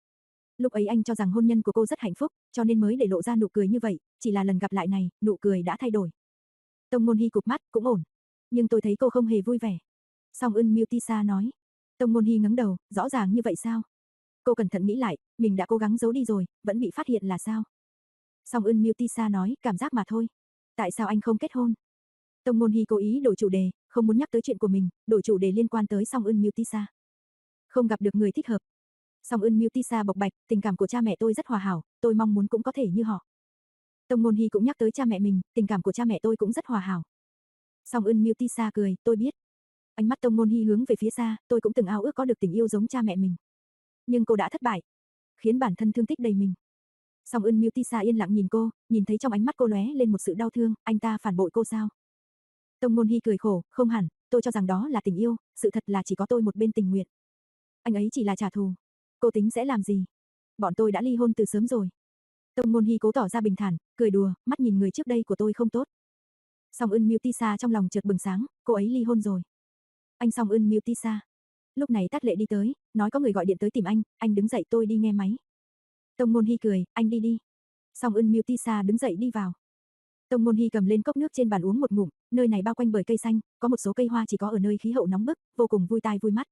Lúc ấy anh cho rằng hôn nhân của cô rất hạnh phúc, cho nên mới để lộ ra nụ cười như vậy, chỉ là lần gặp lại này, nụ cười đã thay đổi. Tông Môn Hy cụp mắt, cũng ổn. Nhưng tôi thấy cô không hề vui vẻ. Song Eun Mutisa nói. Tông Môn Hy ngẩng đầu, rõ ràng như vậy sao? Cô cẩn thận nghĩ lại, mình đã cố gắng giấu đi rồi, vẫn bị phát hiện là sao? Song Eun Mutisa nói, cảm giác mà thôi. Tại sao anh không kết hôn? Tông Môn Hy cố ý đổi chủ đề, không muốn nhắc tới chuyện của mình, đổi chủ đề liên quan tới Song Eun Mutisa. Không gặp được người thích hợp. Song Eun Mutisa bộc bạch, tình cảm của cha mẹ tôi rất hòa hảo, tôi mong muốn cũng có thể như họ. Tông Môn Hy cũng nhắc tới cha mẹ mình, tình cảm của cha mẹ tôi cũng rất hòa hảo. Song Eun Mutisa cười, tôi biết. Ánh mắt Tông Môn Hy hướng về phía xa, tôi cũng từng ao ước có được tình yêu giống cha mẹ mình. Nhưng cô đã thất bại, khiến bản thân thương tích đầy mình. Song Eun Mutisa yên lặng nhìn cô, nhìn thấy trong ánh mắt cô lóe lên một sự đau thương, anh ta phản bội cô sao? Tông Môn Hy cười khổ, không hẳn, tôi cho rằng đó là tình yêu, sự thật là chỉ có tôi một bên tình nguyện. Anh ấy chỉ là trả thù. Cô tính sẽ làm gì? Bọn tôi đã ly hôn từ sớm rồi. Tông Môn Hy cố tỏ ra bình thản, cười đùa, mắt nhìn người trước đây của tôi không tốt. Song Eun Mutisa trong lòng chợt bừng sáng, cô ấy ly hôn rồi. Anh Song Eun Mutisa. Lúc này Tát Lệ đi tới, nói có người gọi điện tới tìm anh, anh đứng dậy tôi đi nghe máy. Tông Môn Hy cười, anh đi đi. Song Eun Mutisa đứng dậy đi vào. Tông Môn Hy cầm lên cốc nước trên bàn uống một ngụm, nơi này bao quanh bởi cây xanh, có một số cây hoa chỉ có ở nơi khí hậu nóng bức, vô cùng vui tai vui mắt.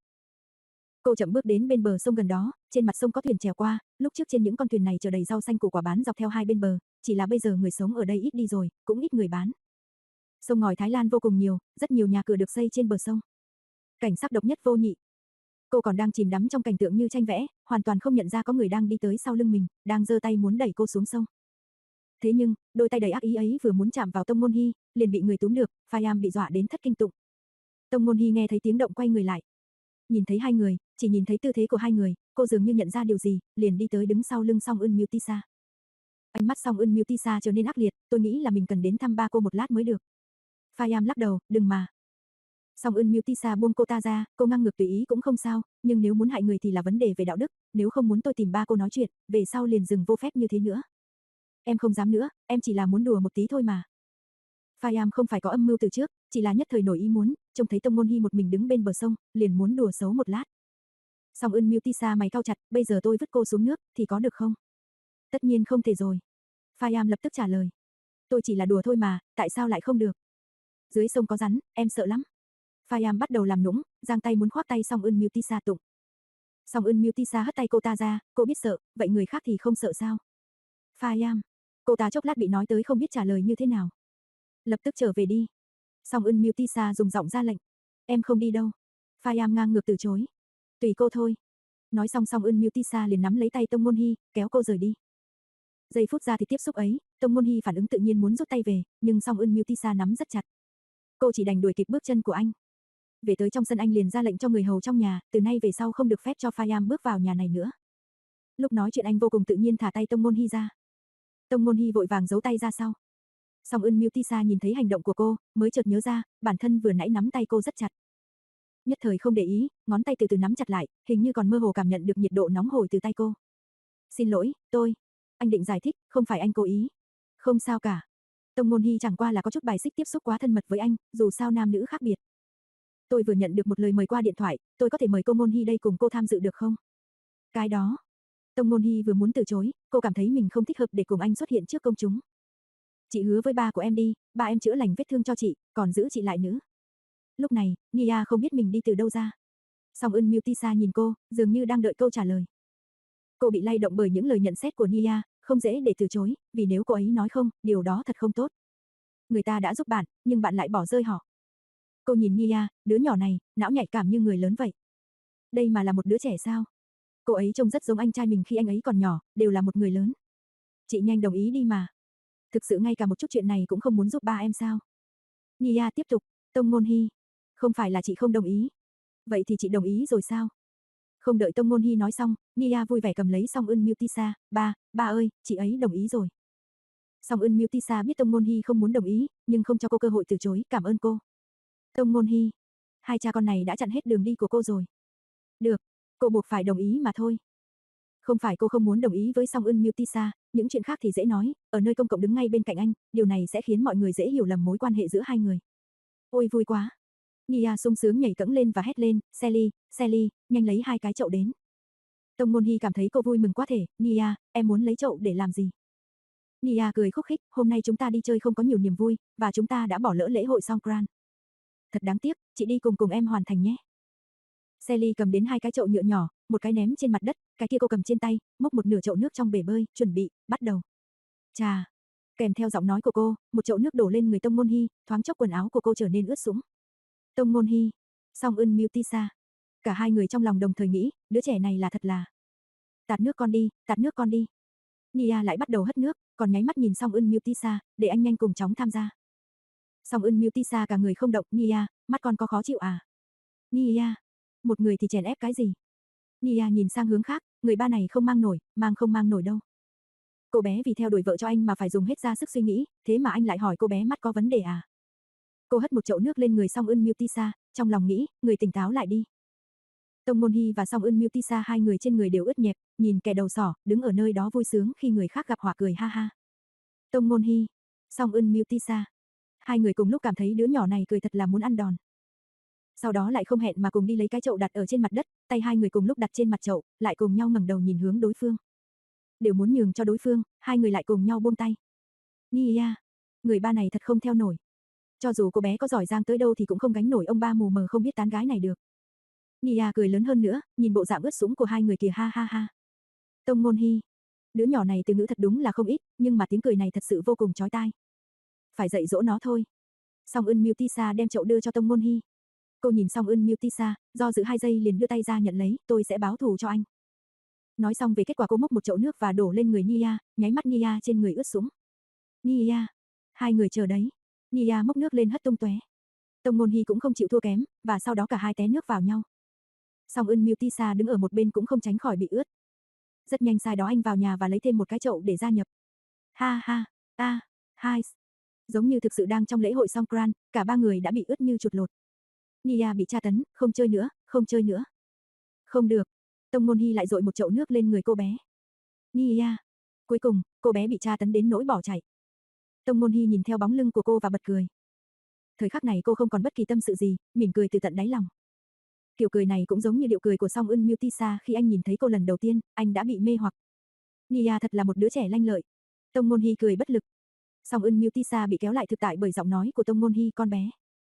Cô chậm bước đến bên bờ sông gần đó, trên mặt sông có thuyền chèo qua, lúc trước trên những con thuyền này chở đầy rau xanh củ quả bán dọc theo hai bên bờ, chỉ là bây giờ người sống ở đây ít đi rồi, cũng ít người bán. Sông ngòi Thái Lan vô cùng nhiều, rất nhiều nhà cửa được xây trên bờ sông. Cảnh sắc độc nhất vô nhị. Cô còn đang chìm đắm trong cảnh tượng như tranh vẽ, hoàn toàn không nhận ra có người đang đi tới sau lưng mình, đang giơ tay muốn đẩy cô xuống sông. Thế nhưng, đôi tay đầy ác ý ấy vừa muốn chạm vào Tông Môn Hy, liền bị người túm được, Phayam bị dọa đến thất kinh tụng. Tông Môn Hy nghe thấy tiếng động quay người lại. Nhìn thấy hai người, chỉ nhìn thấy tư thế của hai người, cô dường như nhận ra điều gì, liền đi tới đứng sau lưng Song Eun Mutisa. Ánh mắt Song Eun Mutisa trở nên ác liệt, tôi nghĩ là mình cần đến thăm ba cô một lát mới được. Phayam lắc đầu, đừng mà. Song Eun Mutisa buông cô ta ra, cô ngang ngược tùy ý cũng không sao, nhưng nếu muốn hại người thì là vấn đề về đạo đức, nếu không muốn tôi tìm ba cô nói chuyện, về sau liền dừng vô phép như thế nữa. Em không dám nữa, em chỉ là muốn đùa một tí thôi mà. Phayam không phải có âm mưu từ trước, chỉ là nhất thời nổi ý muốn, trông thấy Tông Môn Hy một mình đứng bên bờ sông, liền muốn đùa xấu một lát. Song Eun Mutisa mày cau chặt, bây giờ tôi vứt cô xuống nước, thì có được không? Tất nhiên không thể rồi. Phayam lập tức trả lời. Tôi chỉ là đùa thôi mà, tại sao lại không được? Dưới sông có rắn, em sợ lắm. Phayam bắt đầu làm nũng, giang tay muốn khoác tay Song Eun Mutisa tụng. Song Eun Mutisa hất tay cô ta ra, cô biết sợ, vậy người khác thì không sợ sao? Phayam. Cô ta chốc lát bị nói tới không biết trả lời như thế nào. Lập tức trở về đi. Song Eun Mutisa dùng giọng ra lệnh. Em không đi đâu. Phayam ngang ngược từ chối. Tùy cô thôi. Nói xong Song Eun Mutisa liền nắm lấy tay Tông Môn Hy, kéo cô rời đi. Giây phút ra thì tiếp xúc ấy, Tông Môn Hy phản ứng tự nhiên muốn rút tay về, nhưng Song Eun Mutisa nắm rất chặt. Cô chỉ đành đuổi kịp bước chân của anh. Về tới trong sân anh liền ra lệnh cho người hầu trong nhà, từ nay về sau không được phép cho Phayam bước vào nhà này nữa. Lúc nói chuyện anh vô cùng tự nhiên thả tay Tông Môn Hy ra. Tông Môn Hy vội vàng giấu tay ra sau. Song Eun Mutisa nhìn thấy hành động của cô, mới chợt nhớ ra, bản thân vừa nãy nắm tay cô rất chặt. Nhất thời không để ý, ngón tay từ từ nắm chặt lại, hình như còn mơ hồ cảm nhận được nhiệt độ nóng hổi từ tay cô. Xin lỗi, tôi. Anh định giải thích, không phải anh cố ý. Không sao cả. Tông Môn Hy chẳng qua là có chút bài xích tiếp xúc quá thân mật với anh, dù sao nam nữ khác biệt. Tôi vừa nhận được một lời mời qua điện thoại, tôi có thể mời cô Môn Hy đây cùng cô tham dự được không? Cái đó. Tông Môn Hy vừa muốn từ chối, cô cảm thấy mình không thích hợp để cùng anh xuất hiện trước công chúng. Chị hứa với ba của em đi, ba em chữa lành vết thương cho chị, còn giữ chị lại nữa. Lúc này, Nia không biết mình đi từ đâu ra. Song Eun Mutisa nhìn cô, dường như đang đợi câu trả lời. Cô bị lay động bởi những lời nhận xét của Nia, không dễ để từ chối, vì nếu cô ấy nói không, điều đó thật không tốt. Người ta đã giúp bạn, nhưng bạn lại bỏ rơi họ. Cô nhìn Nia, đứa nhỏ này, não nhạy cảm như người lớn vậy. Đây mà là một đứa trẻ sao? Cô ấy trông rất giống anh trai mình khi anh ấy còn nhỏ, đều là một người lớn. Chị nhanh đồng ý đi mà. Thực sự ngay cả một chút chuyện này cũng không muốn giúp ba em sao? Nia tiếp tục, Tông Môn Hy. Không phải là chị không đồng ý. Vậy thì chị đồng ý rồi sao? Không đợi Tông Môn Hy nói xong, Nia vui vẻ cầm lấy Song Eun Mutisa, ba, ba ơi, chị ấy đồng ý rồi. Song Eun Mutisa biết Tông Môn Hy không muốn đồng ý, nhưng không cho cô cơ hội từ chối, cảm ơn cô. Tông Môn Hy. Hai cha con này đã chặn hết đường đi của cô rồi. Được, cô buộc phải đồng ý mà thôi. Không phải cô không muốn đồng ý với Song Eun Mutisa, những chuyện khác thì dễ nói, ở nơi công cộng đứng ngay bên cạnh anh, điều này sẽ khiến mọi người dễ hiểu lầm mối quan hệ giữa hai người. Ôi vui quá. Nia sung sướng nhảy cẫng lên và hét lên, Sally, Sally, nhanh lấy hai cái chậu đến. Tông Môn Hy cảm thấy cô vui mừng quá thể, Nia, em muốn lấy chậu để làm gì? Nia cười khúc khích, hôm nay chúng ta đi chơi không có nhiều niềm vui, và chúng ta đã bỏ lỡ lễ hội Songkran. Thật đáng tiếc, chị đi cùng cùng em hoàn thành nhé. Sally cầm đến hai cái chậu nhựa nhỏ, một cái ném trên mặt đất, cái kia cô cầm trên tay, múc một nửa chậu nước trong bể bơi, chuẩn bị, bắt đầu. Chà. Kèm theo giọng nói của cô, một chậu nước đổ lên người Tông Môn Hy, thoáng chốc quần áo của cô trở nên ướt sũng. Tông Môn Hy, Song Eun Mutisa. Cả hai người trong lòng đồng thời nghĩ, đứa trẻ này là thật là. Tạt nước con đi, tạt nước con đi. Nia lại bắt đầu hất nước, còn nháy mắt nhìn Song Eun Mutisa, để anh nhanh cùng chóng tham gia. Song Eun Mutisa cả người không động, Nia, mắt con có khó chịu à? Nia, một người thì chèn ép cái gì? Nia nhìn sang hướng khác, người ba này không mang nổi, mang không mang nổi đâu. Cô bé vì theo đuổi vợ cho anh mà phải dùng hết ra sức suy nghĩ, thế mà anh lại hỏi cô bé mắt có vấn đề à? Cô hất một chậu nước lên người Song Eun Mutisa, trong lòng nghĩ, người tỉnh táo lại đi. Tông Môn Hy và Song Eun Mutisa hai người trên người đều ướt nhẹp, nhìn kẻ đầu sỏ, đứng ở nơi đó vui sướng khi người khác gặp họa cười ha ha. Tông Môn Hy, Song Eun Mutisa. Hai người cùng lúc cảm thấy đứa nhỏ này cười thật là muốn ăn đòn. Sau đó lại không hẹn mà cùng đi lấy cái chậu đặt ở trên mặt đất, tay hai người cùng lúc đặt trên mặt chậu, lại cùng nhau ngẩng đầu nhìn hướng đối phương. Đều muốn nhường cho đối phương, Hai người lại cùng nhau buông tay. Nia, người ba này thật không theo nổi. Cho dù cô bé có giỏi giang tới đâu thì cũng không gánh nổi ông ba mù mờ không biết tán gái này được. Nia cười lớn hơn nữa, nhìn bộ dạng ướt sũng của hai người kìa, ha ha ha. Tông Ngôn Hy, đứa nhỏ này từ ngữ thật đúng là không ít, nhưng mà tiếng cười này thật sự vô cùng chói tai. Phải dạy dỗ nó thôi. Song Eun Mutisa đem chậu đưa cho Tông Ngôn Hy. Cô nhìn Song Eun Mutisa, do dự hai giây liền đưa tay ra nhận lấy, tôi sẽ báo thù cho anh. Nói xong về kết quả cô múc một chậu nước và đổ lên người Nia, nháy mắt Nia trên người ướt sũng. Nia, hai người chờ đấy. Nia múc nước lên hất tung tóe. Tông Ngôn Hy cũng không chịu thua kém, và sau đó cả hai té nước vào nhau. Song Eun Mutisa đứng ở một bên cũng không tránh khỏi bị ướt. Rất nhanh sau đó anh vào nhà và lấy thêm một cái chậu để gia nhập. Ha ha, a, hai. Giống như thực sự đang trong lễ hội Songkran, cả ba người đã bị ướt như chuột lột. Nia bị tra tấn, không chơi nữa, không chơi nữa. Không được. Tông Ngôn Hy lại dội một chậu nước lên người cô bé. Nia. Cuối cùng, cô bé bị tra tấn đến nỗi bỏ chạy. Tông Ngôn Hy nhìn theo bóng lưng của cô và bật cười. Thời khắc này cô không còn bất kỳ tâm sự gì, mỉm cười từ tận đáy lòng. Kiểu cười này cũng giống như điệu cười của Song Eun Mutisa khi anh nhìn thấy cô lần đầu tiên, anh đã bị mê hoặc. Nia thật là một đứa trẻ lanh lợi. Tông Ngôn Hy cười bất lực. Song Eun Mutisa bị kéo lại thực tại bởi giọng nói của Tông Ngôn Hy, con bé.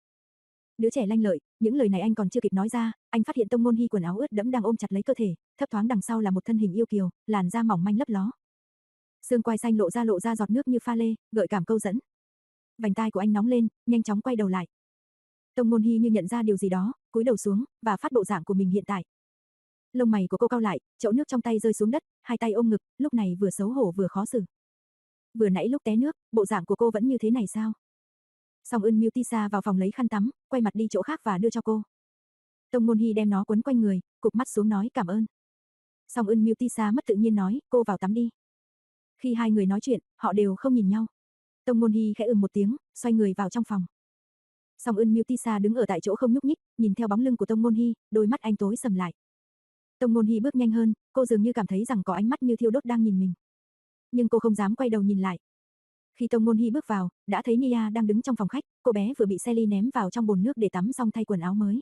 Đứa trẻ lanh lợi, những lời này anh còn chưa kịp nói ra, anh phát hiện Tông Ngôn Hy quần áo ướt đẫm đang ôm chặt lấy cơ thể, thấp thoáng đằng sau là một thân hình yêu kiều, làn da mỏng manh lấp ló. Xương quai xanh lộ ra lộ ra giọt nước như pha lê, gợi cảm câu dẫn. Vành tai của anh nóng lên, nhanh chóng quay đầu lại. Tông Ngôn Hy như nhận ra điều gì đó, cúi đầu xuống và phát bộ dạng của mình hiện tại. Lông mày của cô cau lại, chậu nước trong tay rơi xuống đất, hai tay ôm ngực, lúc này vừa xấu hổ vừa khó xử. Vừa nãy lúc té nước, bộ dạng của cô vẫn như thế này sao? Song Eun Mutisa vào phòng lấy khăn tắm, quay mặt đi chỗ khác và đưa cho cô. Tông Ngôn Hy đem nó quấn quanh người, cụp mắt xuống nói cảm ơn. Song Eun Mutisa mất tự nhiên nói, cô vào tắm đi. Khi hai người nói chuyện, họ đều không nhìn nhau. Tông Ngôn Hy khẽ ừm một tiếng, xoay người vào trong phòng. Song Eun Mutisa đứng ở tại chỗ không nhúc nhích, nhìn theo bóng lưng của Tông Ngôn Hy, đôi mắt anh tối sầm lại. Tông Ngôn Hy bước nhanh hơn, cô dường như cảm thấy rằng có ánh mắt như thiêu đốt đang nhìn mình. Nhưng cô không dám quay đầu nhìn lại. Khi Tông Ngôn Hy bước vào, đã thấy Nia đang đứng trong phòng khách, cô bé vừa bị Sally ném vào trong bồn nước để tắm xong thay quần áo mới.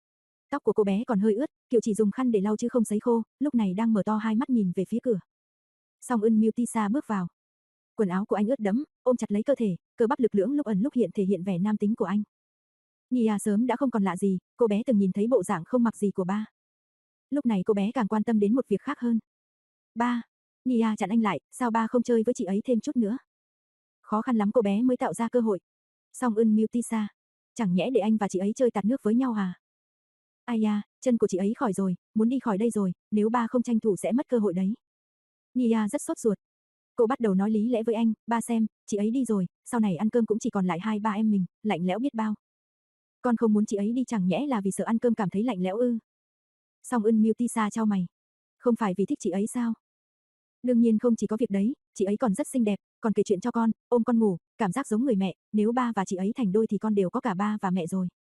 Tóc của cô bé còn hơi ướt, kiểu chỉ dùng khăn để lau chứ không sấy khô, lúc này đang mở to hai mắt nhìn về phía cửa. Song Eun Mutisa bước vào. Quần áo của anh ướt đẫm, ôm chặt lấy cơ thể, cơ bắp lực lưỡng lúc ẩn lúc hiện thể hiện vẻ nam tính của anh. Nia sớm đã không còn lạ gì, cô bé từng nhìn thấy bộ dạng không mặc gì của ba. Lúc này cô bé càng quan tâm đến một việc khác hơn. Ba, Nia chặn anh lại, sao ba không chơi với chị ấy thêm chút nữa? Khó khăn lắm cô bé mới tạo ra cơ hội. Song Eun Mutisa, chẳng nhẽ để anh và chị ấy chơi tạt nước với nhau à? Ai da, chân của chị ấy khỏi rồi, muốn đi khỏi đây rồi, nếu ba không tranh thủ sẽ mất cơ hội đấy. Nia rất sốt ruột. Cô bắt đầu nói lý lẽ với anh, ba xem, chị ấy đi rồi, sau này ăn cơm cũng chỉ còn lại hai ba em mình, lạnh lẽo biết bao. Con không muốn chị ấy đi chẳng nhẽ là vì sợ ăn cơm cảm thấy lạnh lẽo ư? Song Eun Mutisa chau mày. Không phải vì thích chị ấy sao? Đương nhiên không chỉ có việc đấy, chị ấy còn rất xinh đẹp, còn kể chuyện cho con, ôm con ngủ, cảm giác giống người mẹ, nếu ba và chị ấy thành đôi thì con đều có cả ba và mẹ rồi.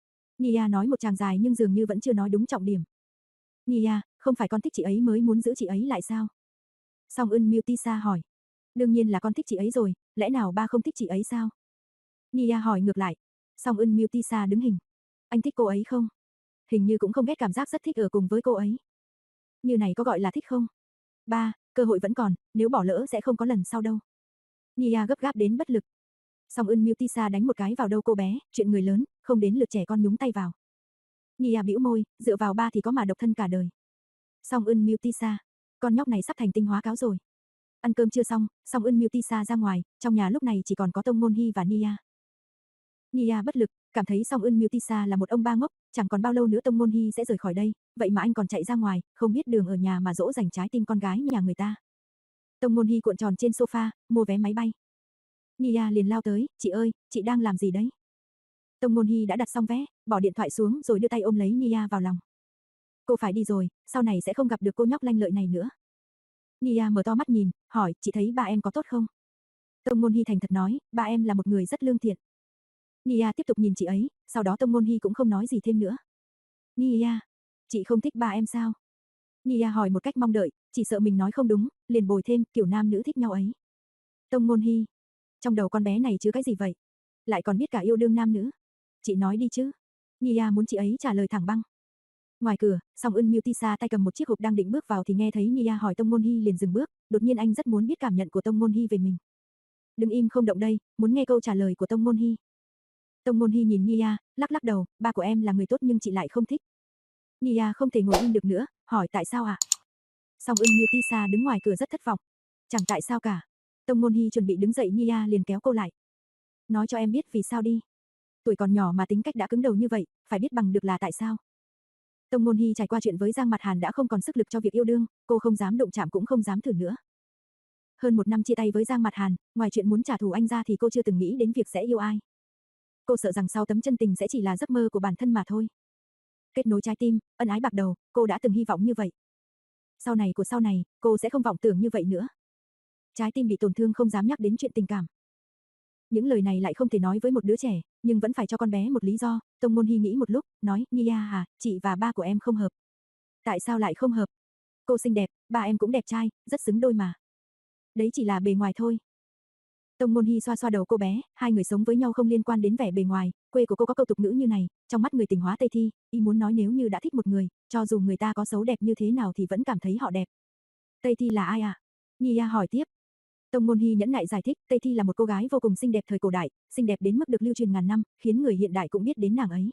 Nia nói một tràng dài nhưng dường như vẫn chưa nói đúng trọng điểm. Nia, không phải con thích chị ấy mới muốn giữ chị ấy lại sao? Song Eun Mutisa hỏi. Đương nhiên là con thích chị ấy rồi, lẽ nào ba không thích chị ấy sao? Nia hỏi ngược lại. Song Eun Mutisa đứng hình. Anh thích cô ấy không? Hình như cũng không ghét, cảm giác rất thích ở cùng với cô ấy. Như này có gọi là thích không? Ba, cơ hội vẫn còn, nếu bỏ lỡ sẽ không có lần sau đâu. Nia gấp gáp đến bất lực. Song Eun Mutisa đánh một cái vào đầu cô bé, chuyện người lớn, không đến lượt trẻ con nhúng tay vào. Nia bĩu môi, dựa vào ba thì có mà độc thân cả đời. Song Eun Mutisa, con nhóc này sắp thành tinh hóa cáo rồi. Ăn cơm chưa xong, Song Eun Mutisa ra ngoài, trong nhà lúc này chỉ còn có Tông Ngôn Hy và Nia. Nia bất lực, cảm thấy Song Eun Mutisa là một ông ba ngốc, chẳng còn bao lâu nữa Tông Ngôn Hy sẽ rời khỏi đây, vậy mà anh còn chạy ra ngoài, không biết đường ở nhà mà dỗ dành trái tim con gái nhà người ta. Tông Ngôn Hy cuộn tròn trên sofa, mua vé máy bay. Nia liền lao tới, chị ơi, chị đang làm gì đấy? Tông Ngôn Hy đã đặt xong vé, bỏ điện thoại xuống rồi đưa tay ôm lấy Nia vào lòng. Cô phải đi rồi, sau này sẽ không gặp được cô nhóc lanh lợi này nữa. Nia mở to mắt nhìn, hỏi, chị thấy ba em có tốt không? Tông Ngôn Hy thành thật nói, ba em là một người rất lương thiện. Nia tiếp tục nhìn chị ấy, sau đó Tông Ngôn Hy cũng không nói gì thêm nữa. Nia, chị không thích ba em sao? Nia hỏi một cách mong đợi, chỉ sợ mình nói không đúng, liền bồi thêm, kiểu nam nữ thích nhau ấy. Tông Ngôn Hy, trong đầu con bé này chứa cái gì vậy? Lại còn biết cả yêu đương nam nữ. Chị nói đi chứ. Nia muốn chị ấy trả lời thẳng băng. Ngoài cửa, Song Eun Mutisa tay cầm một chiếc hộp đang định bước vào thì nghe thấy Nia hỏi Tông Môn Hy liền dừng bước, đột nhiên anh rất muốn biết cảm nhận của Tông Môn Hy về mình. Đừng im không động đây, muốn nghe câu trả lời của Tông Môn Hy. Tông Môn Hy nhìn Nia, lắc lắc đầu, ba của em là người tốt nhưng chị lại không thích. Nia không thể ngồi im được nữa, hỏi tại sao ạ? À? Song Eun Mutisa đứng ngoài cửa rất thất vọng. Chẳng tại sao cả. Tông Môn Hy chuẩn bị đứng dậy, Nia liền kéo cô lại. Nói cho em biết vì sao đi. Tuổi còn nhỏ mà tính cách đã cứng đầu như vậy, phải biết bằng được là tại sao. Tông Môn Hy trải qua chuyện với Giang Mặt Hàn đã không còn sức lực cho việc yêu đương, cô không dám đụng chạm cũng không dám thử nữa. Hơn một năm chia tay với Giang Mặt Hàn, ngoài chuyện muốn trả thù anh ra thì cô chưa từng nghĩ đến việc sẽ yêu ai. Cô sợ rằng sau tấm chân tình sẽ chỉ là giấc mơ của bản thân mà thôi. Kết nối trái tim, ân ái bạc đầu, cô đã từng hy vọng như vậy. Sau này của sau này, cô sẽ không vọng tưởng như vậy nữa. Trái tim bị tổn thương không dám nhắc đến chuyện tình cảm. Những lời này lại không thể nói với một đứa trẻ, nhưng vẫn phải cho con bé một lý do. Tông Môn Hy nghĩ một lúc, nói, Nia à, chị và ba của em không hợp. Tại sao lại không hợp? Cô xinh đẹp, ba em cũng đẹp trai, rất xứng đôi mà. Đấy chỉ là bề ngoài thôi. Tông Môn Hy xoa xoa đầu cô bé, hai người sống với nhau không liên quan đến vẻ bề ngoài, quê của cô có câu tục ngữ như này, trong mắt người tình hóa Tây Thi, y muốn nói nếu như đã thích một người, cho dù người ta có xấu đẹp như thế nào thì vẫn cảm thấy họ đẹp. Tây Thi là ai à? Nia hỏi tiếp. Tông Môn Hy nhẫn nại giải thích, Tây Thi là một cô gái vô cùng xinh đẹp thời cổ đại, xinh đẹp đến mức được lưu truyền ngàn năm, khiến người hiện đại cũng biết đến nàng ấy.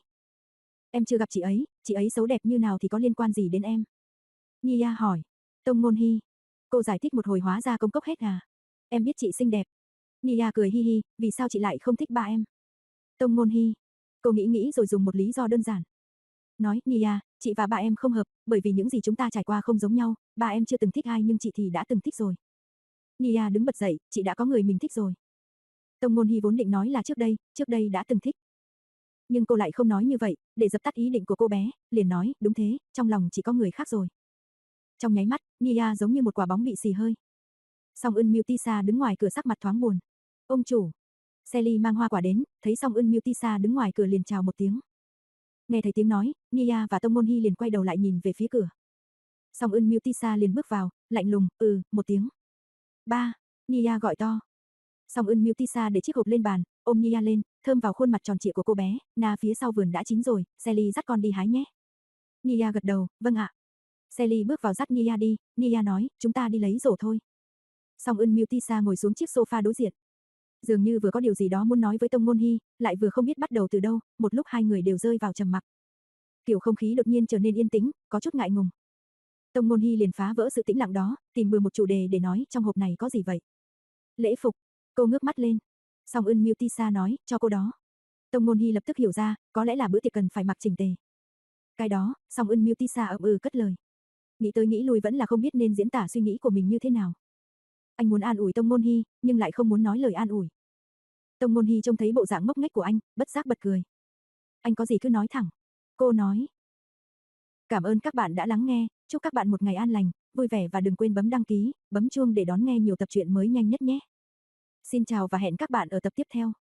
Em chưa gặp chị ấy, chị ấy xấu đẹp như nào thì có liên quan gì đến em? Nia hỏi. Tông Môn Hy. Cô giải thích một hồi hóa ra công cốc hết à? Em biết chị xinh đẹp. Nia cười hi hi, vì sao chị lại không thích ba em? Tông Môn Hy. Cô nghĩ nghĩ rồi dùng một lý do đơn giản. Nói, Nia, chị và ba em không hợp, bởi vì những gì chúng ta trải qua không giống nhau, ba em chưa từng thích ai nhưng chị thì đã từng thích rồi. Nia đứng bật dậy, chị đã có người mình thích rồi. Tông Môn Hy vốn định nói là trước đây, trước đây đã từng thích. Nhưng cô lại không nói như vậy, để dập tắt ý định của cô bé, liền nói, đúng thế, trong lòng chỉ có người khác rồi. Trong nháy mắt, Nia giống như một quả bóng bị xì hơi. Song Eun Mutisa đứng ngoài cửa sắc mặt thoáng buồn. Ông chủ. Sally mang hoa quả đến, thấy Song Eun Mutisa đứng ngoài cửa liền chào một tiếng. Nghe thấy tiếng nói, Nia và Tông Môn Hy liền quay đầu lại nhìn về phía cửa. Song Eun Mutisa liền bước vào, lạnh lùng, ừ, một tiếng. Ba, Nia gọi to. Song Eun Mutisa để chiếc hộp lên bàn, ôm Nia lên, thơm vào khuôn mặt tròn trịa của cô bé, na phía sau vườn đã chín rồi, Sally dắt con đi hái nhé. Nia gật đầu, vâng ạ. Sally bước vào dắt Nia đi, Nia nói, chúng ta đi lấy rổ thôi. Song Eun Mutisa ngồi xuống chiếc sofa đối diện. Dường như vừa có điều gì đó muốn nói với Tông Môn Hy, lại vừa không biết bắt đầu từ đâu, một lúc hai người đều rơi vào trầm mặc. Kiểu không khí đột nhiên trở nên yên tĩnh, có chút ngại ngùng. Tông Môn Hy liền phá vỡ sự tĩnh lặng đó, tìm bừa một chủ đề để nói, trong hộp này có gì vậy? Lễ phục. Cô ngước mắt lên. Song Eun Mutisa nói, cho cô đó. Tông Môn Hy lập tức hiểu ra, có lẽ là bữa tiệc cần phải mặc chỉnh tề. Cái đó, Song Eun Mutisa ậm ừ cất lời. Nghĩ tới nghĩ lui vẫn là không biết nên diễn tả suy nghĩ của mình như thế nào. Anh muốn an ủi Tông Môn Hy, nhưng lại không muốn nói lời an ủi. Tông Môn Hy trông thấy bộ dạng ngốc nghếch của anh, bất giác bật cười. Anh có gì cứ nói thẳng. Cô nói. Cảm ơn các bạn đã lắng nghe, chúc các bạn một ngày an lành, vui vẻ và đừng quên bấm đăng ký, bấm chuông để đón nghe nhiều tập truyện mới nhanh nhất nhé. Xin chào và hẹn các bạn ở tập tiếp theo.